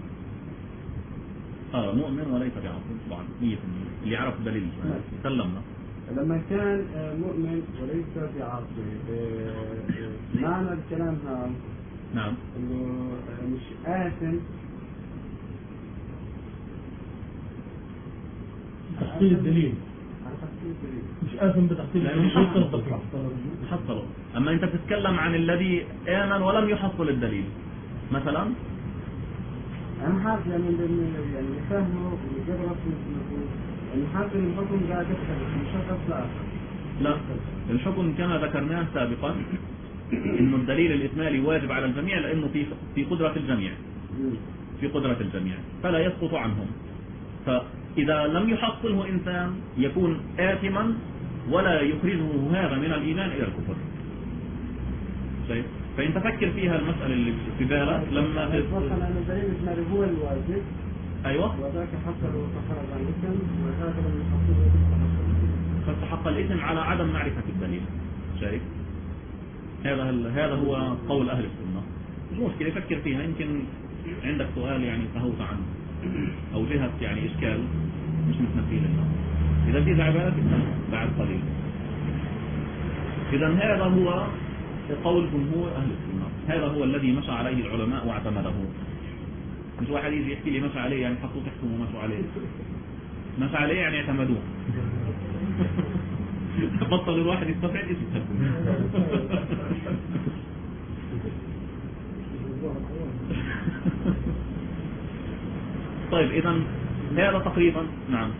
Speaker 1: مؤمن وليس بعاصي طبعا 100%. اللي يعرف الدليل سلمنا.
Speaker 2: لما كان مؤمن وليس بعاصي، معنى الكلام هذا
Speaker 1: نعم
Speaker 2: انه مش آثم
Speaker 3: تحصيل الدليل، مش آثم بتحصيل الدليل.
Speaker 1: حصله. أما أنت تتكلم عن الذي آمن ولم يحصل الدليل مثلا،
Speaker 4: أنا حاسس يعني فهمه وجرب يعني حاسس إن الحكم قاعد يختلف من شخص لآخر.
Speaker 1: لا، الحكم كما ذكرناه سابقا إنه الدليل الإجمالي واجب على الجميع لأنه في قدرة الجميع، في قدرة الجميع فلا يسقط عنهم. فإذا لم يحصله إنسان يكون آثما ولا يخرجه هذا من الإيمان إلى الكفر. شايف؟ فإن تفكر فيها المسألة اللي في بالك لما
Speaker 4: أتوقع أن الدليل الإجمالي هو الواجب.
Speaker 1: أيوة.
Speaker 4: وذاك حصل وتخرج عن الإثم وذاك لم يحصله
Speaker 1: فاستحق الإثم على عدم معرفة الدليل. شايف؟ هذا هو قول أهل السنة. مش مشكلة يفكر فيها، يمكن عندك سؤال يعني تهوت عنه أو جهة يعني إشكال مش متنفي لنا. إذا في عبارة بعد قليل. إذا هذا هو قول جمهور أهل السنة، هذا هو الذي مشى عليه العلماء واعتمده. مش واحد يجي يحكي لي مشى عليه يعني حطوه تحكم ومشوا عليه، مشى عليه يعني اعتمدوه. بطل الواحد يستفعل اسمه. طيب إذا هذا تقريبا نعم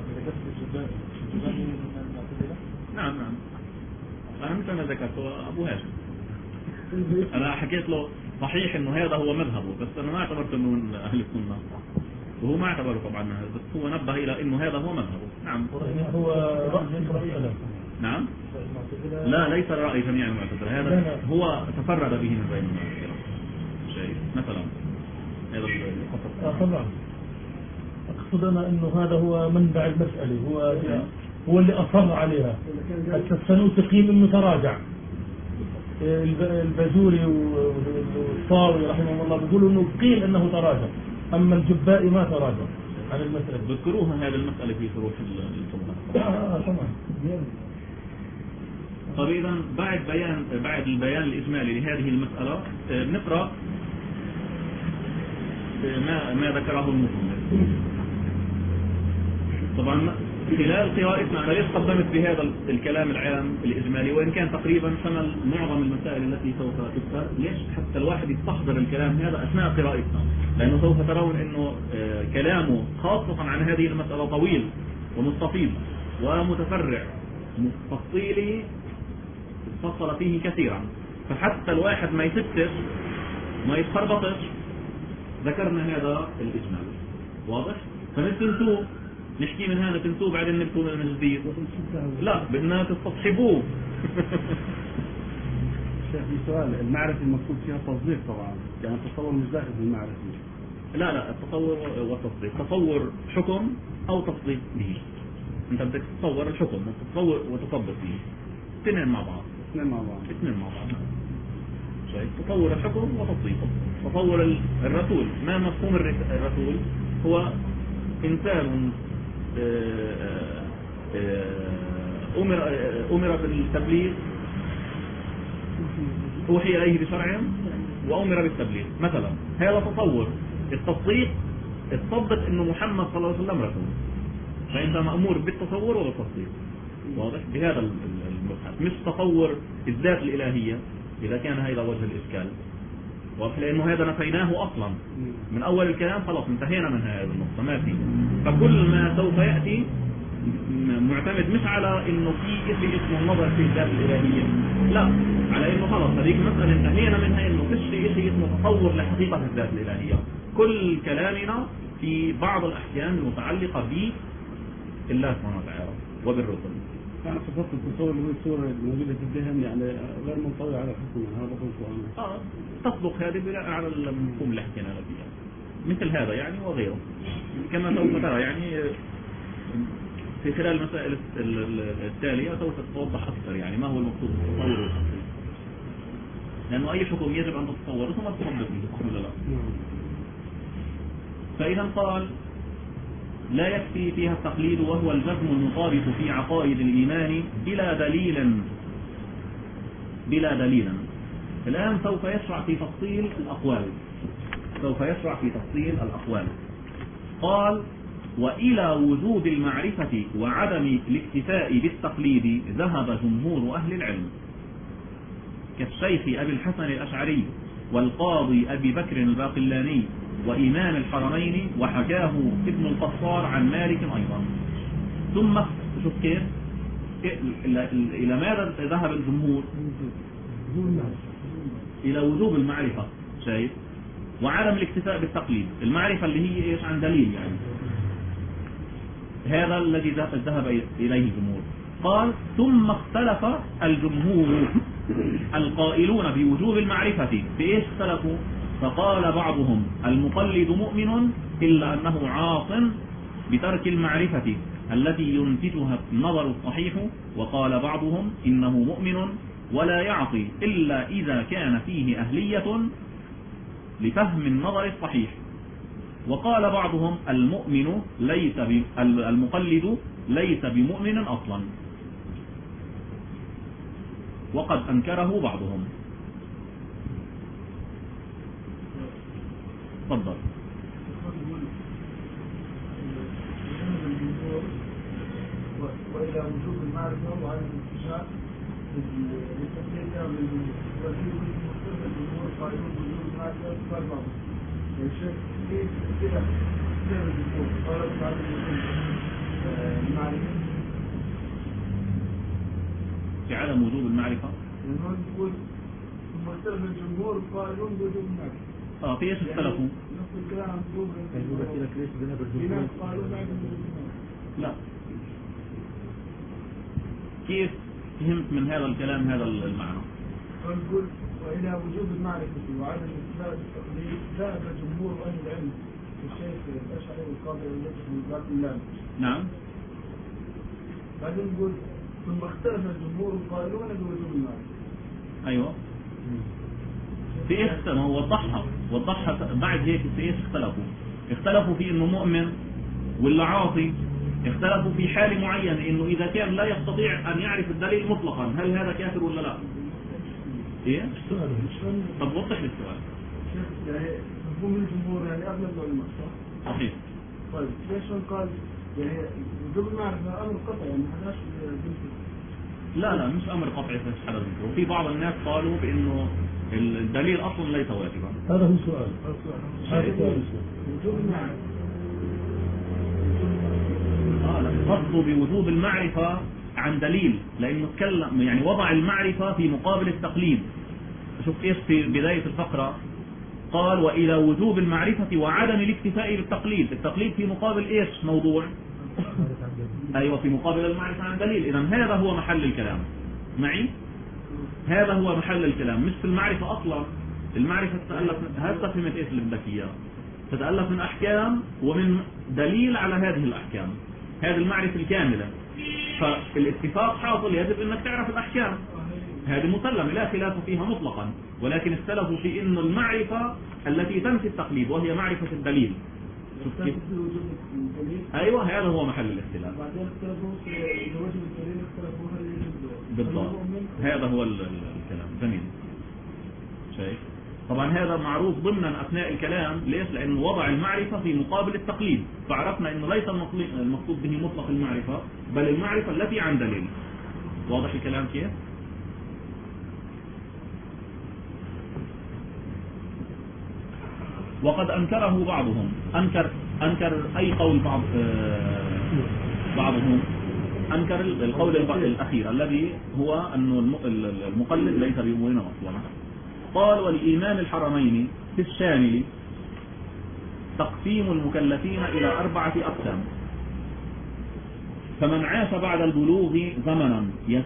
Speaker 1: نعم أهم ما ذكرته أبو هاشم. أنا حكيت له صحيح إنه هذا هو مذهبه، بس أنا ما اعتبرت إنه من أهل السنة، وهو ما اعتبره طبعا، بس هو نبه إلى إنه هذا هو مذهبه. نعم
Speaker 3: هو رأي
Speaker 1: نعم لا ليس رأي جميع المعتزلة، هذا هو تفرد به من بين المعتزلة. شيء مثلا هذا القصص
Speaker 3: طبعا أقصد أنا إنه هذا هو منبع المسألة، هو اللي أصر عليها. حتى السنوسي قيل إنه تراجع، البازوري والطاوي رحمه الله بيقولوا إنه قيل إنه تراجع، أما الجبائي ما تراجع عن المسألة.
Speaker 1: بذكروها هذه المسألة في شروح الشبهات.
Speaker 3: طبعا.
Speaker 1: طيب إذا بعد البيان الإجمالي لهذه المسألة نقرأ ما ذكره المصنف. طبعا خلال قراءتنا أنا ليش قدمت بهذا الكلام العام الإجمالي وإن كان تقريبا شمل معظم المسائل التي سوف تذكر، ليش حتى الواحد يستحضر الكلام هذا أثناء قراءتنا، لأنه سوف ترون أنه كلامه خاصة عن هذه المسألة طويل ومستفيض ومتفرع تفصيله فصل فيه كثيرا، فحتى الواحد ما يفتش ما يتخربطش ذكرنا هذا الإجمال واضح. فنتنسوه نحكي من هذا تنسوه بعدين نكتب من جديد، لا بدنا تستصحبوه.
Speaker 5: شيخ في سؤال، المعرفة المقصود فيها تصديق طبعا، يعني التصور مش داخل في المعرفة.
Speaker 1: لا التصور والتصديق، تصور حكم أو تصديق به. أنت بدك تتصور الحكم وتصدق به، اثنين مع بعض. شايف؟ تصور الحكم وتصديقه. تصور الرسول، ما مفهوم الرسول؟ هو إنسان أمر بالتبليغ، أوحي إليه بشرع وأمر بالتبليغ مثلا، هذا تصور. التصديق تصدق إنه محمد صلى الله عليه وسلم رسول، فأنت مأمور بالتصور والتصديق. واضح؟ بهذا المبحث، مش تصور الذات الإلهية إذا كان هذا وجه الإشكال. واضح؟ لأنه هذا نفيناه أصلا من أول الكلام، خلاص انتهينا من هذا النقطة ما في. فكل ما سوف يأتي معتمد مش على إنه في شيء اسمه النظر في الذات الإلهية، لا، على إنه خلاص هذيك مسألة انتهينا منها، إنه فيش شيء اسمه تصور لحقيقة الذات الإلهية. كل كلامنا في بعض الأحيان المتعلقة بالله سبحانه وتعالى وبالرسل.
Speaker 5: يعني صفات التصور اللي هو الصورة الموجودة في الذهن يعني غير منطوية على الحكم، هذا بقول
Speaker 1: تصدق هذه بناء على المفهوم اللي حكينا فيها، مثل هذا يعني وغيره، كما سوف ترى يعني في خلال المسائل التالية سوف تتوضح أكثر يعني ما هو المقصود بالتصور والتصديق، لأنه أي حكم يجب أن تتصوره ثم تصدق به، صح ولا لا؟ فإذا قال لا يكفي فيها التقليد وهو الجزم المطابق في عقائد الإيمان بلا دليل. الآن سوف يشرع في تفصيل الأقوال. قال وإلى وجود المعرفة وعدم الاكتفاء بالتقليد ذهب جمهور أهل العلم كالشيخ أبي الحسن الأشعري والقاضي أبي بكر الباقلاني وإمام الحرمين، وحكاه ابن القصار عن مالك أيضا. ثم شوف كيف إلى ماذا ذهب الجمهور؟ إلى وجوب المعرفة، شايف، وعدم الاكتفاء بالتقليد. المعرفة اللي هي إيش؟ عن دليل يعني. هذا الذي ذهب إليه الجمهور. قال ثم اختلف الجمهور القائلون بوجوب المعرفة بإيش اختلفوا؟ فقال بعضهم المقلد مؤمن إلا أنه عاص بترك المعرفة التي ينتجها النظر الصحيح، وقال بعضهم إنه مؤمن ولا يعصي إلا إذا كان فيه أهلية لفهم النظر الصحيح، وقال بعضهم المقلد ليس بمؤمن أصلا، وقد أنكره بعضهم. تفضل.
Speaker 4: وإلى وجوب المعرفة وعلى الانتشاء للتقليد وفي مختلف الجمهور قائلون بوجوب المعرفة قال بعضهم الشيخ كده الجمهور قالوا بعدم المعرفة
Speaker 1: في عدم وجوب المعرفة.
Speaker 4: هون نقول مختلف الجمهور قائلون بوجوب المعرفة.
Speaker 1: في ايش اختلفوا؟
Speaker 4: نفس الكلام عن وجوب
Speaker 2: ليش ذهب
Speaker 4: في
Speaker 2: الجمهور؟
Speaker 4: ناس قالوا بعدم
Speaker 1: لا. كيف فهمت من هذا الكلام هذا المعنى؟
Speaker 4: نقول وإلى وجوب المعرفة وعدم الاتباع بالتقليد ذهب جمهور أهل العلم الشيخ الأشعري والقاضي والنجح من ذات الله.
Speaker 1: نعم.
Speaker 4: بعدين نقول ثم اختلف الجمهور القائلون بوجوب المعرفة.
Speaker 1: أيوة. في إيش وضحها بعد هيك في إيش اختلفوا في إنه مؤمن ولا عاصي. اختلفوا في حال معين إنه إذا كان لا يستطيع أن يعرف الدليل مطلقا هل هذا كافر ولا لا؟ إيه؟ طب وضح لي السؤال.
Speaker 4: يعني مفهوم الجمهور يعني أغلب العلماء صح؟
Speaker 1: صحيح.
Speaker 4: طيب ليش قال يعني وجوب المعرفة أمر قطعي يعني ما حداش
Speaker 1: لا مش أمر قطعي في حدا ذكره. وفي بعض الناس قالوا بأنه الدليل أصلا ليس واجبا.
Speaker 3: هذا هو سؤال.
Speaker 4: وجوب المعرفة
Speaker 1: قصده بوجوب المعرفة عن دليل، لأنه تكلم يعني وضع المعرفة في مقابل التقليد. شوف إيش في بداية الفقرة قال وإلى وجوب المعرفة وعدم الاكتفاء بالتقليد. التقليد في مقابل إيش موضوع؟ أيوة في مقابل المعرفة عن دليل. إذن هذا هو محل الكلام معي. هذا هو محل الكلام مش في المعرفة أصلا. المعرفة تتألف هذا فهمت إيش اللي بدك إياه، تتألف من أحكام ومن دليل على هذه الأحكام. هذه المعرفة الكاملة، فالاتفاق حاصل يجب أنك تعرف الأحكام، هذه مسلمة لا خلاف فيها مطلقا. ولكن اختلفوا في أن المعرفة التي تنفي التقليد وهي معرفة الدليل. شوف كيف؟ أيوة هذا هو محل الاختلاف.
Speaker 4: بعدين اختلفوا في وجب الدليل اختلفوا هل يجب
Speaker 1: بالضبط. هذا هو الكلام. جميل. شايف؟ طبعا هذا معروف ضمنا أثناء الكلام. ليش؟ لأنه وضع المعرفة في مقابل التقليد، فعرفنا أنه ليس المقصود به مطلق المعرفة بل المعرفة التي عن دليل. واضح الكلام كيف؟ وقد أنكره بعضهم. أنكر أي قول بعضهم أنكر القول الأخير الذي هو أن المقلد ليس بمؤمن أصلا. قال ولإمام الحرمين في الشامل تقسيم المكلفين إلى 4 أقسام. فمن عاش بعد البلوغ زمنا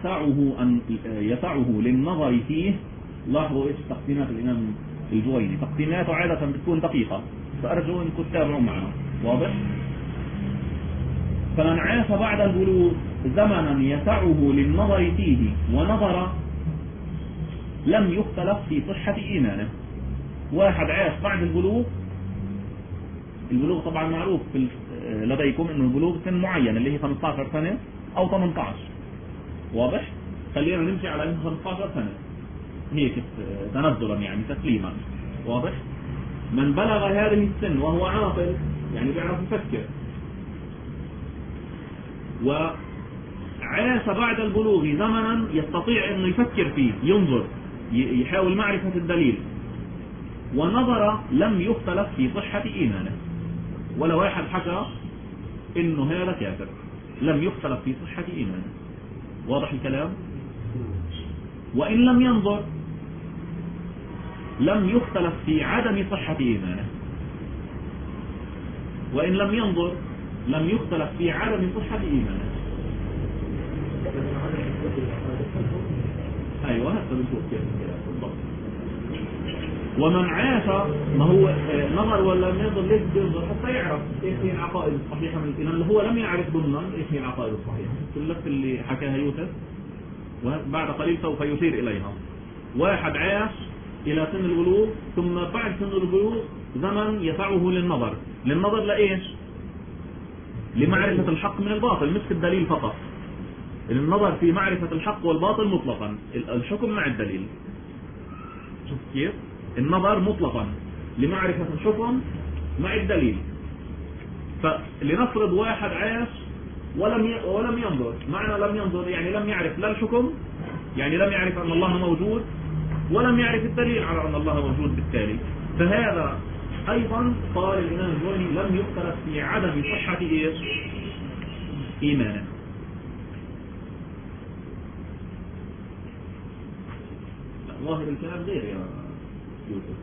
Speaker 1: يسعه للنظر فيه. لاحظوا إيش تقسيمات الإمام الجويني، تقسيماته عادة بتكون دقيقة، فأرجو أنكم تتابعوا معنا. واضح؟ فمن عاش بعد البلوغ زمنا يسعه للنظر فيه ونظر لم يختلف في صحة إيمانه. واحد عاش بعد البلوغ طبعا معروف لديكم أنه البلوغ سن معين اللي هي 15 سنة أو 18. واضح؟ خلينا نمشي على أنه 15 سنة هيك تنزلا يعني تسليما. واضح؟ من بلغ هذه السن وهو عاقل يعني بيعرف يفكر وعاش بعد البلوغ زمنا يستطيع أنه يفكر فيه، ينظر، يحاول معرفة الدليل، ونظر لم يختلف في صحة إيمانه. ولا واحد حكى إنه هذا كافر، لم يختلف في صحة إيمانه. واضح الكلام؟ وإن لم ينظر لم يختلف في عدم صحة إيمانه. وإن لم ينظر لم يختلف في عدم صحة إيمانه. أيوة هذا بنشوف كيف بالضبط. ومن عاش ما هو نظر ولا لم ينظر ليش بينظر حتى يعرف ايش هي العقائد الصحيحة من الإيمان، اللي هو لم يعرف ضمنا ايش هي العقائد الصحيحة. اللفة اللي حكاها يوسف وبعد قليل سوف يشير إليها. واحد عاش إلى سن البلوغ، ثم بعد سن البلوغ زمن يسعه للنظر لإيش؟ لمعرفة الحق من الباطل، مش الدليل فقط. النظر في معرفة الحق والباطل مطلقا، الحكم مع الدليل. شوف كيف؟ النظر مطلقا لمعرفة الحكم مع الدليل. فلنفرض واحد عاش ولم ينظر. معنى لم ينظر يعني لم يعرف لا الحكم، يعني لم يعرف أن الله موجود، ولم يعرف الدليل على أن الله موجود. بالتالي فهذا أيضا قال الإمام الجويني لم يختلف في عدم صحة إيمانه. ظاهر الكلام غير يا يوسف.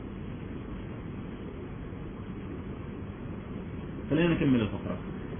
Speaker 1: خلينا نكمل الفقرة.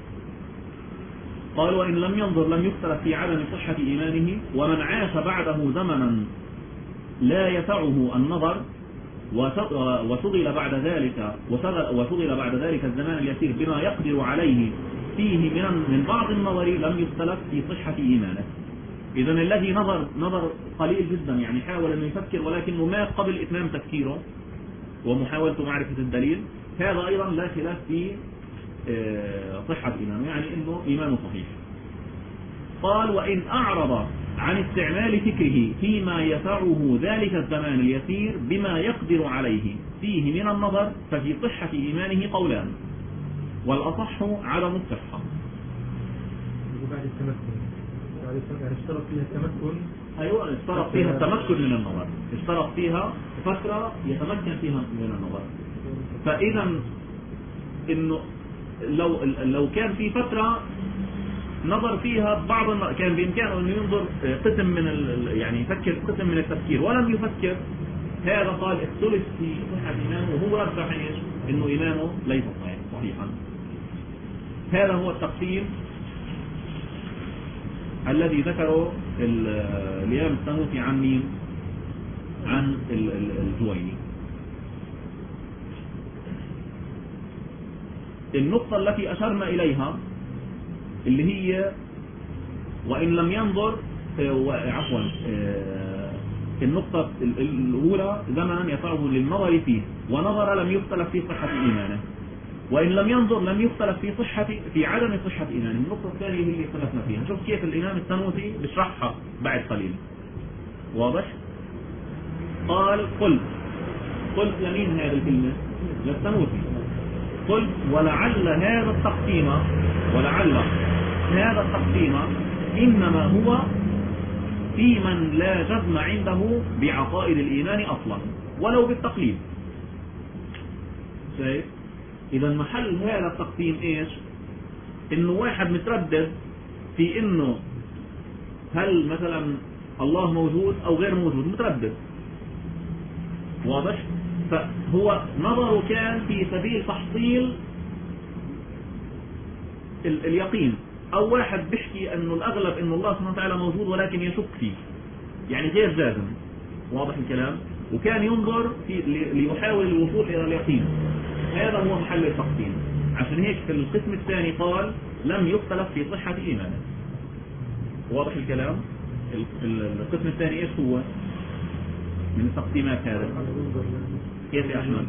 Speaker 1: قال وإن لم ينظر لم يختلف في عدم صحة إيمانه. ومن عاش بعده زمنا لا يسعه النظر وشغل بعد ذلك الزمان اليسير بما يقدر عليه فيه من بعض النظر لم يختلف في صحة إيمانه. إذن الذي نظر قليل جدا، يعني حاول أن يفكر ولكنه مات قبل إتمام تفكيره ومحاولة معرفة الدليل، هذا أيضا لا خلاف في صحة إيمانه، يعني إنه إيمانه صحيح. قال وإن أعرض عن استعمال فكره فيما يسعه ذلك الزمان اليسير بما يقدر عليه فيه من النظر ففي صحة إيمانه قولان، والأصح عدم الصحة.
Speaker 2: بعد التمكن يعني اشترط فيها التمكن.
Speaker 1: أيوة اشترط فيها التمكن من النظر، اشترط فيها فترة يتمكن فيها من النظر. فإذا إنه لو كان في فترة نظر فيها كان بإمكانه أن ينظر قسم من يعني يفكر قسم من التفكير ولم يفكر، هذا قال اختلف في صحة إيمانه، وهو رجح إنه إيمانه ليس صحيحا. هذا هو التقسيم الذي ذكره الإمام السنوسي عن مين؟ عن الجويني. النقطة التي أشرنا إليها اللي هي وإن لم ينظر عفوا النقطة الأولى زمن يسعه للنظر فيه ونظر لم يختلف في صحة إيمانه، وإن لم ينظر لم يختلف في عدم صحة إيمانه. النقطة الثانية هي اللي اختلفنا فيها. شوف كيف الإمام السنوسي بشرحها بعد قليل. واضح؟ قال قلت لمين هذه الكلمة؟ للسنوسي. قلت ولعل هذا التقسيم إنما هو في من لا جزم عنده بعقائد الإيمان أصلا ولو بالتقليد. شايف؟ إذا محل هذا التقسيم إيش؟ إنه واحد متردد في إنه هل مثلا الله موجود أو غير موجود، متردد. واضح؟ فهو نظره كان في سبيل تحصيل اليقين، أو واحد بيحكي أنه الأغلب أنه الله سبحانه وتعالى موجود ولكن يشك فيه، يعني غير جازم. واضح الكلام؟ وكان ينظر ليحاول الوصول إلى اليقين. هذا هو محل التقسيم. عشان هيك في القسم الثاني قال لم يختلف في صحة إيمانه. واضح الكلام؟ القسم الثاني إيش هو من التقسيمات هذا؟ كيف يا أحمد؟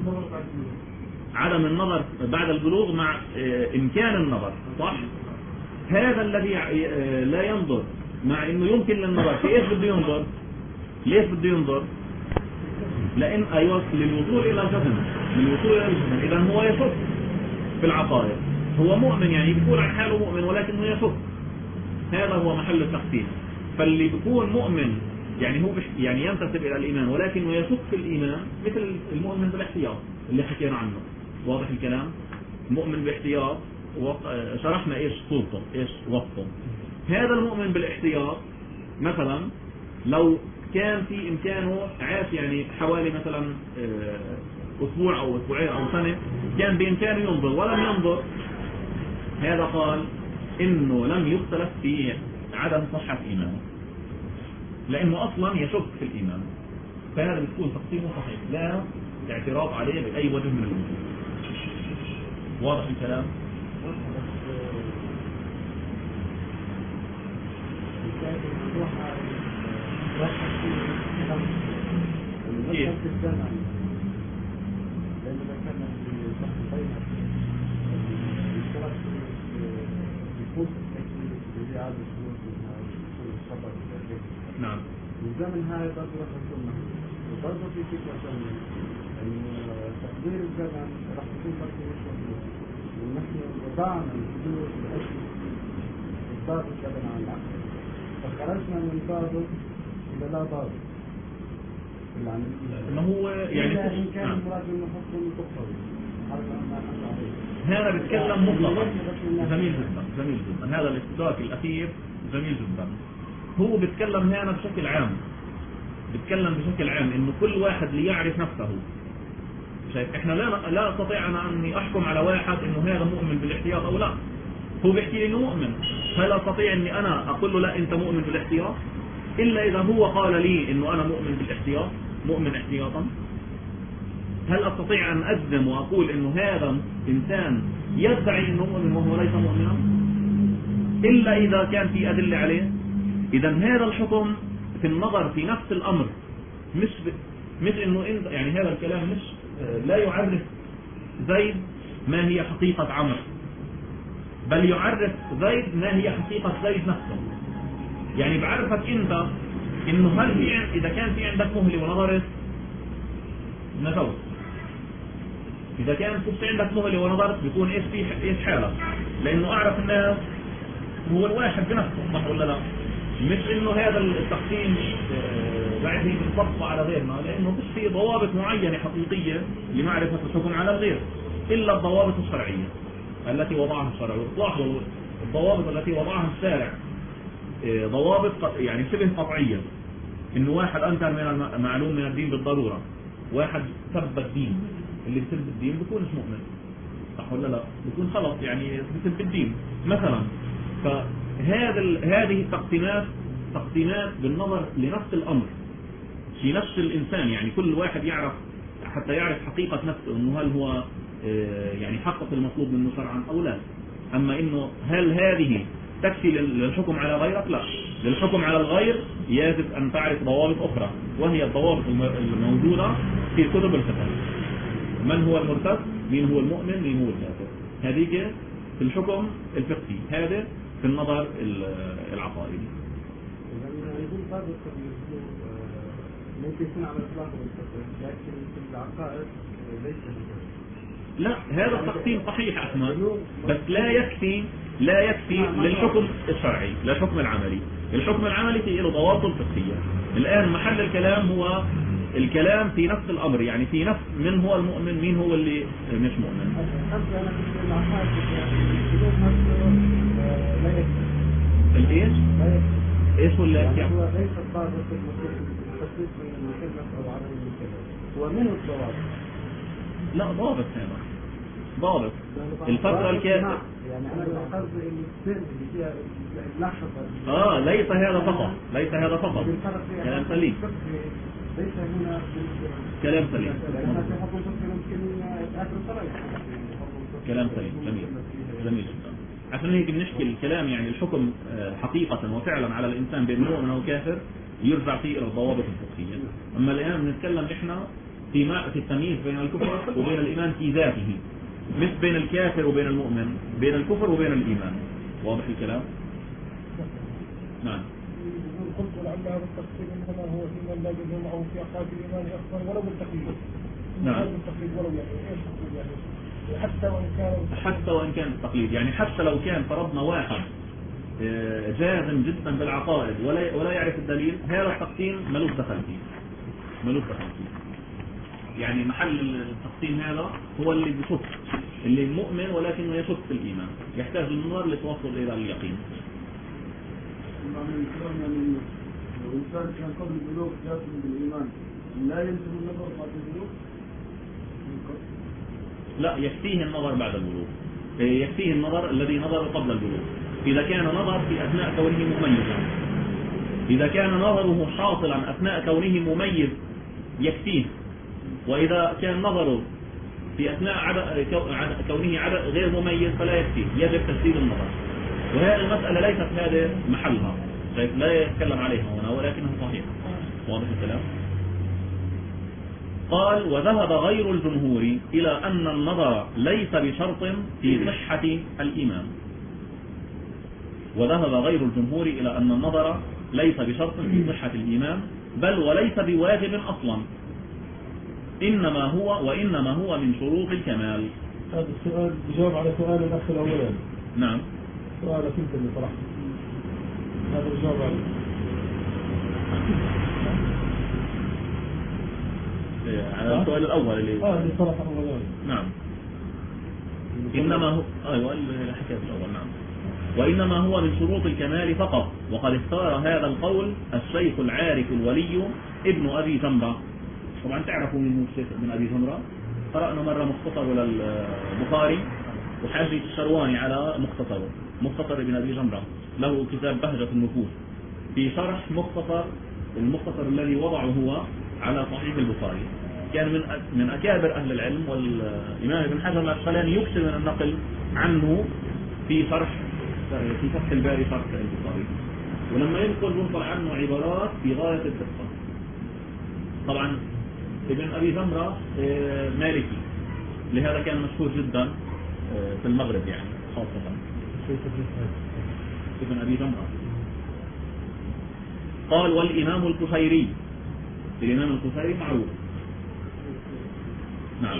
Speaker 1: عدم النظر بعد البلوغ مع إمكان النظر، صح؟ هذا الذي لا ينظر مع إنه يمكن للنظر، في إيش بده ينظر؟ ليش بده ينظر؟ لأن أيوة للوصول إلى الجزم، إذا هو يشك في العقائد. هو مؤمن، يعني بيقول عن حاله مؤمن ولكنه يشك. هذا هو محل التقسيم. فاللي بيكون مؤمن يعني هو يعني ينتسب إلى الإيمان ولكنه يشك في الإيمان، مثل المؤمن بالاحتياط اللي حكينا عنه. واضح الكلام؟ المؤمن بالاحتياط شرحنا إيش صورته، إيش وصفه. هذا المؤمن بالاحتياط مثلا لو كان في إمكانه عاش يعني حوالي مثلا أسبوع أو أسبوعين أو سنة، كان بإمكانه ينظر ولم ينظر، هذا قال إنه لم يختلف في عدم صحة إيمانه، لأنه أصلا يشك في الإيمان، فهذا بتكون تقسيمه صحيح، لا اعتراض عليه بأي وجه من الوجوه. واضح الكلام؟ كيف؟ نعم.
Speaker 4: الزمن هذا برضه راح يكون محدود، وبرضه في فكرة ثانية إنه تقدير الزمن راح يكون برضه مش محدود، ونحن وضعنا الحدود لأجل إثبات الزمن عن العقل، فخرجنا من ضابط إلى لا ضابط.
Speaker 1: ما هو يعني
Speaker 4: إن كان المراد منه حكم كفر
Speaker 1: هذا بيتكلم مطلقا. جميل جدا، جميل جدا، هذا الاستدراك الأخير جميل جدا. هو بيتكلم هنا بشكل عام، بيتكلم بشكل عام إنه كل واحد ليعرف نفسه. شايف إحنا لا أستطيع أنا أني أحكم على واحد إنه هذا مؤمن بالاحتياط أو لا. هو بيحكي لي إنه مؤمن، فلا أستطيع إني أنا أقول له لا أنت مؤمن بالاحتياط إلا إذا هو قال لي إنه أنا مؤمن بالاحتياط، مؤمن احتياطا. هل أستطيع أن أجزم وأقول إنه هذا إنسان يدعي إنه مؤمن وهو ليس مؤمنا إلا إذا كان في أدلة عليه؟ إذا هذا الحكم في النظر في نفس الأمر مش إنه أنت يعني هذا الكلام مش لا يعرف زيد ما هي حقيقة عمرو، بل يعرف زيد ما هي حقيقة زيد نفسه. يعني بعرفك أنت إنه هل في إذا كان في عندك مهلة ونظرت نجوت، إذا كان في عندك مهلة ونظرت بيكون إيش حالك، لأنه أعرف الناس هو الواحد بنفسه، صح ولا لا؟ مش إنه هذا التقسيم بعده بالضبط على غيرنا، لأنه مش في ضوابط معينة حقيقية لمعرفة الحكم على الغير إلا الضوابط الشرعية التي وضعها الشرع. لاحظوا الضوابط التي وضعها الشارع ضوابط يعني شبه قطعية، إنه واحد أنكر من المعلوم من الدين بالضرورة، واحد سب الدين، اللي بسب الدين بيكون مش مؤمن، صح ولا لا؟ بيكون خلص يعني بسب الدين مثلا. هذه تقسيمات بالنظر لنفس الأمر في نفس الإنسان، يعني كل واحد يعرف حتى يعرف حقيقة نفسه إنه هل هو يعني حقق المطلوب منه شرعا أو لا. أما إنه هل هذه تكفي للحكم على غيرك؟ لا، للحكم على الغير يجب أن تعرف ضوابط أخرى، وهي الضوابط الموجودة في كتب الفقه. من هو المرتد؟ مين هو المؤمن؟ مين هو الكافر؟ هذه في الحكم الفقهي، هذا في النظر العقائدي.
Speaker 4: يقول بعض ممكن يكون على الإطلاق لكن في العقائد ليس.
Speaker 1: لا، هذا التقسيم صحيح أحمد، بس لا يكفي للحكم الشرعي، للحكم العملي. الحكم العملي فيه له ضوابط فقهية. الآن محل الكلام هو الكلام في نفس الأمر، يعني في نفس من هو المؤمن، مين هو اللي مش مؤمن. الايش؟ ايش هو اللي
Speaker 4: يعني هو ليس الضابط التخصيص من المكلف او عدم المكلف، هو من الضوابط.
Speaker 1: لا، ضابط هذا ضابط الفترة الكافية.
Speaker 4: يعني انا لاحظت ان السر اللي فيها اللحظة
Speaker 1: ليس هذا فقط كلام سليم،
Speaker 4: ليس هنا
Speaker 1: كلام سليم، كلام سليم، جميل جدا. عشان هيك بنحكي الكلام يعني الحكم حقيقة وفعلا على الإنسان بأنه مؤمن أو كافر يرجع فيه إلى الضوابط الفقهية. أما الآن بنتكلم إحنا في التمييز بين الكفر وبين الإيمان في ذاته، مش بين الكافر وبين المؤمن، بين الكفر وبين الإيمان. واضح الكلام؟ نعم.
Speaker 3: قلت لعل هذا التقسيم إنما هو إيمان لا يجوز معه في أقوال الإيمان أكثر ولو بالتقييد.
Speaker 1: نعم.
Speaker 3: بالتقييد ولو يعني إيش تقول يعني حتى وإن كان
Speaker 1: التقليد، يعني حتى لو كان فرضنا واحد جازم جدا بالعقائد ولا يعرف الدليل، هذا التقسيم ملوش دخل فيه. يعني محل التقسيم هذا هو اللي بيشك، اللي مؤمن ولكنه يشك في الإيمان، يحتاج النظر لتوصل إلى اليقين.
Speaker 4: معنى الكلام يعني لو إنسان كان قبل البلوغ جاسم بالإيمان لا يلزم النظر بعد البلوغ؟
Speaker 1: لا، يكفيه النظر بعد البلوغ، يكفيه النظر الذي نظر قبل البلوغ. إذا كان نظر في أثناء كونه مميزا، إذا كان نظره حاصلا أثناء كونه مميز يكفيه، وإذا كان نظره في أثناء كونه غير مميز فلا يكفيه، يجب تسديد النظر. وهذه المسألة ليست هذا محلها، لا يتكلم عليها هنا، ولكنه صحيح. واضح الكلام؟ قال: وذهب غير الجمهور إلى أن النظر ليس بشرط في صحة الإيمان. وذهب غير الجمهور إلى أن النظر ليس بشرط في صحة الإيمان، بل وليس بواجب أصلا، وإنما هو من شروط الكمال.
Speaker 3: هذا السؤال بجاوب على سؤال الأخ الأولاني.
Speaker 1: نعم،
Speaker 3: سؤالك أنت اللي طرحته، هذا بجاوب عليه.
Speaker 1: على السؤال الأول اللي
Speaker 3: طرح الأولاني.
Speaker 1: نعم، إنما هو الحكاية الأول. نعم، وإنما هو من شروط الكمال فقط. وقد اختار هذا القول الشيخ العارف الولي ابن أبي جمرة. طبعا تعرفوا من الشيخ ابن أبي جمرة، قرأنا مرة مختصر للبخاري وحاجة الشرواني على مختصر ابن أبي جمرة، له كتاب بهجة النفوس في شرح المختصر الذي وضعه هو على صحيح البخاري. كان من أكابر أهل العلم، والإمام ابن حجر العسقلاني يكثر من النقل عنه في فتح الباري شرح البخاري، ولما ينقل عنه عبارات في غاية الدقة. طبعا ابن أبي جمرة مالكي، لهذا كان مشهور جدا في المغرب يعني خاصة. ابن أبي جمرة. قال: والإمام الكشيري. الإمام الكشيري معروف. نعم،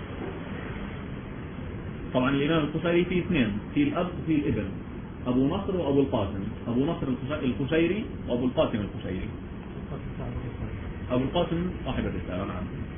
Speaker 1: طبعا الإمام الكشيري فيه اثنين، في الأب وفي الابن، أبو نصر وأبو القاسم. أبو نصر الكشيري وأبو القاسم الكشيري. أبو القاسم صاحب الرسالة. نعم.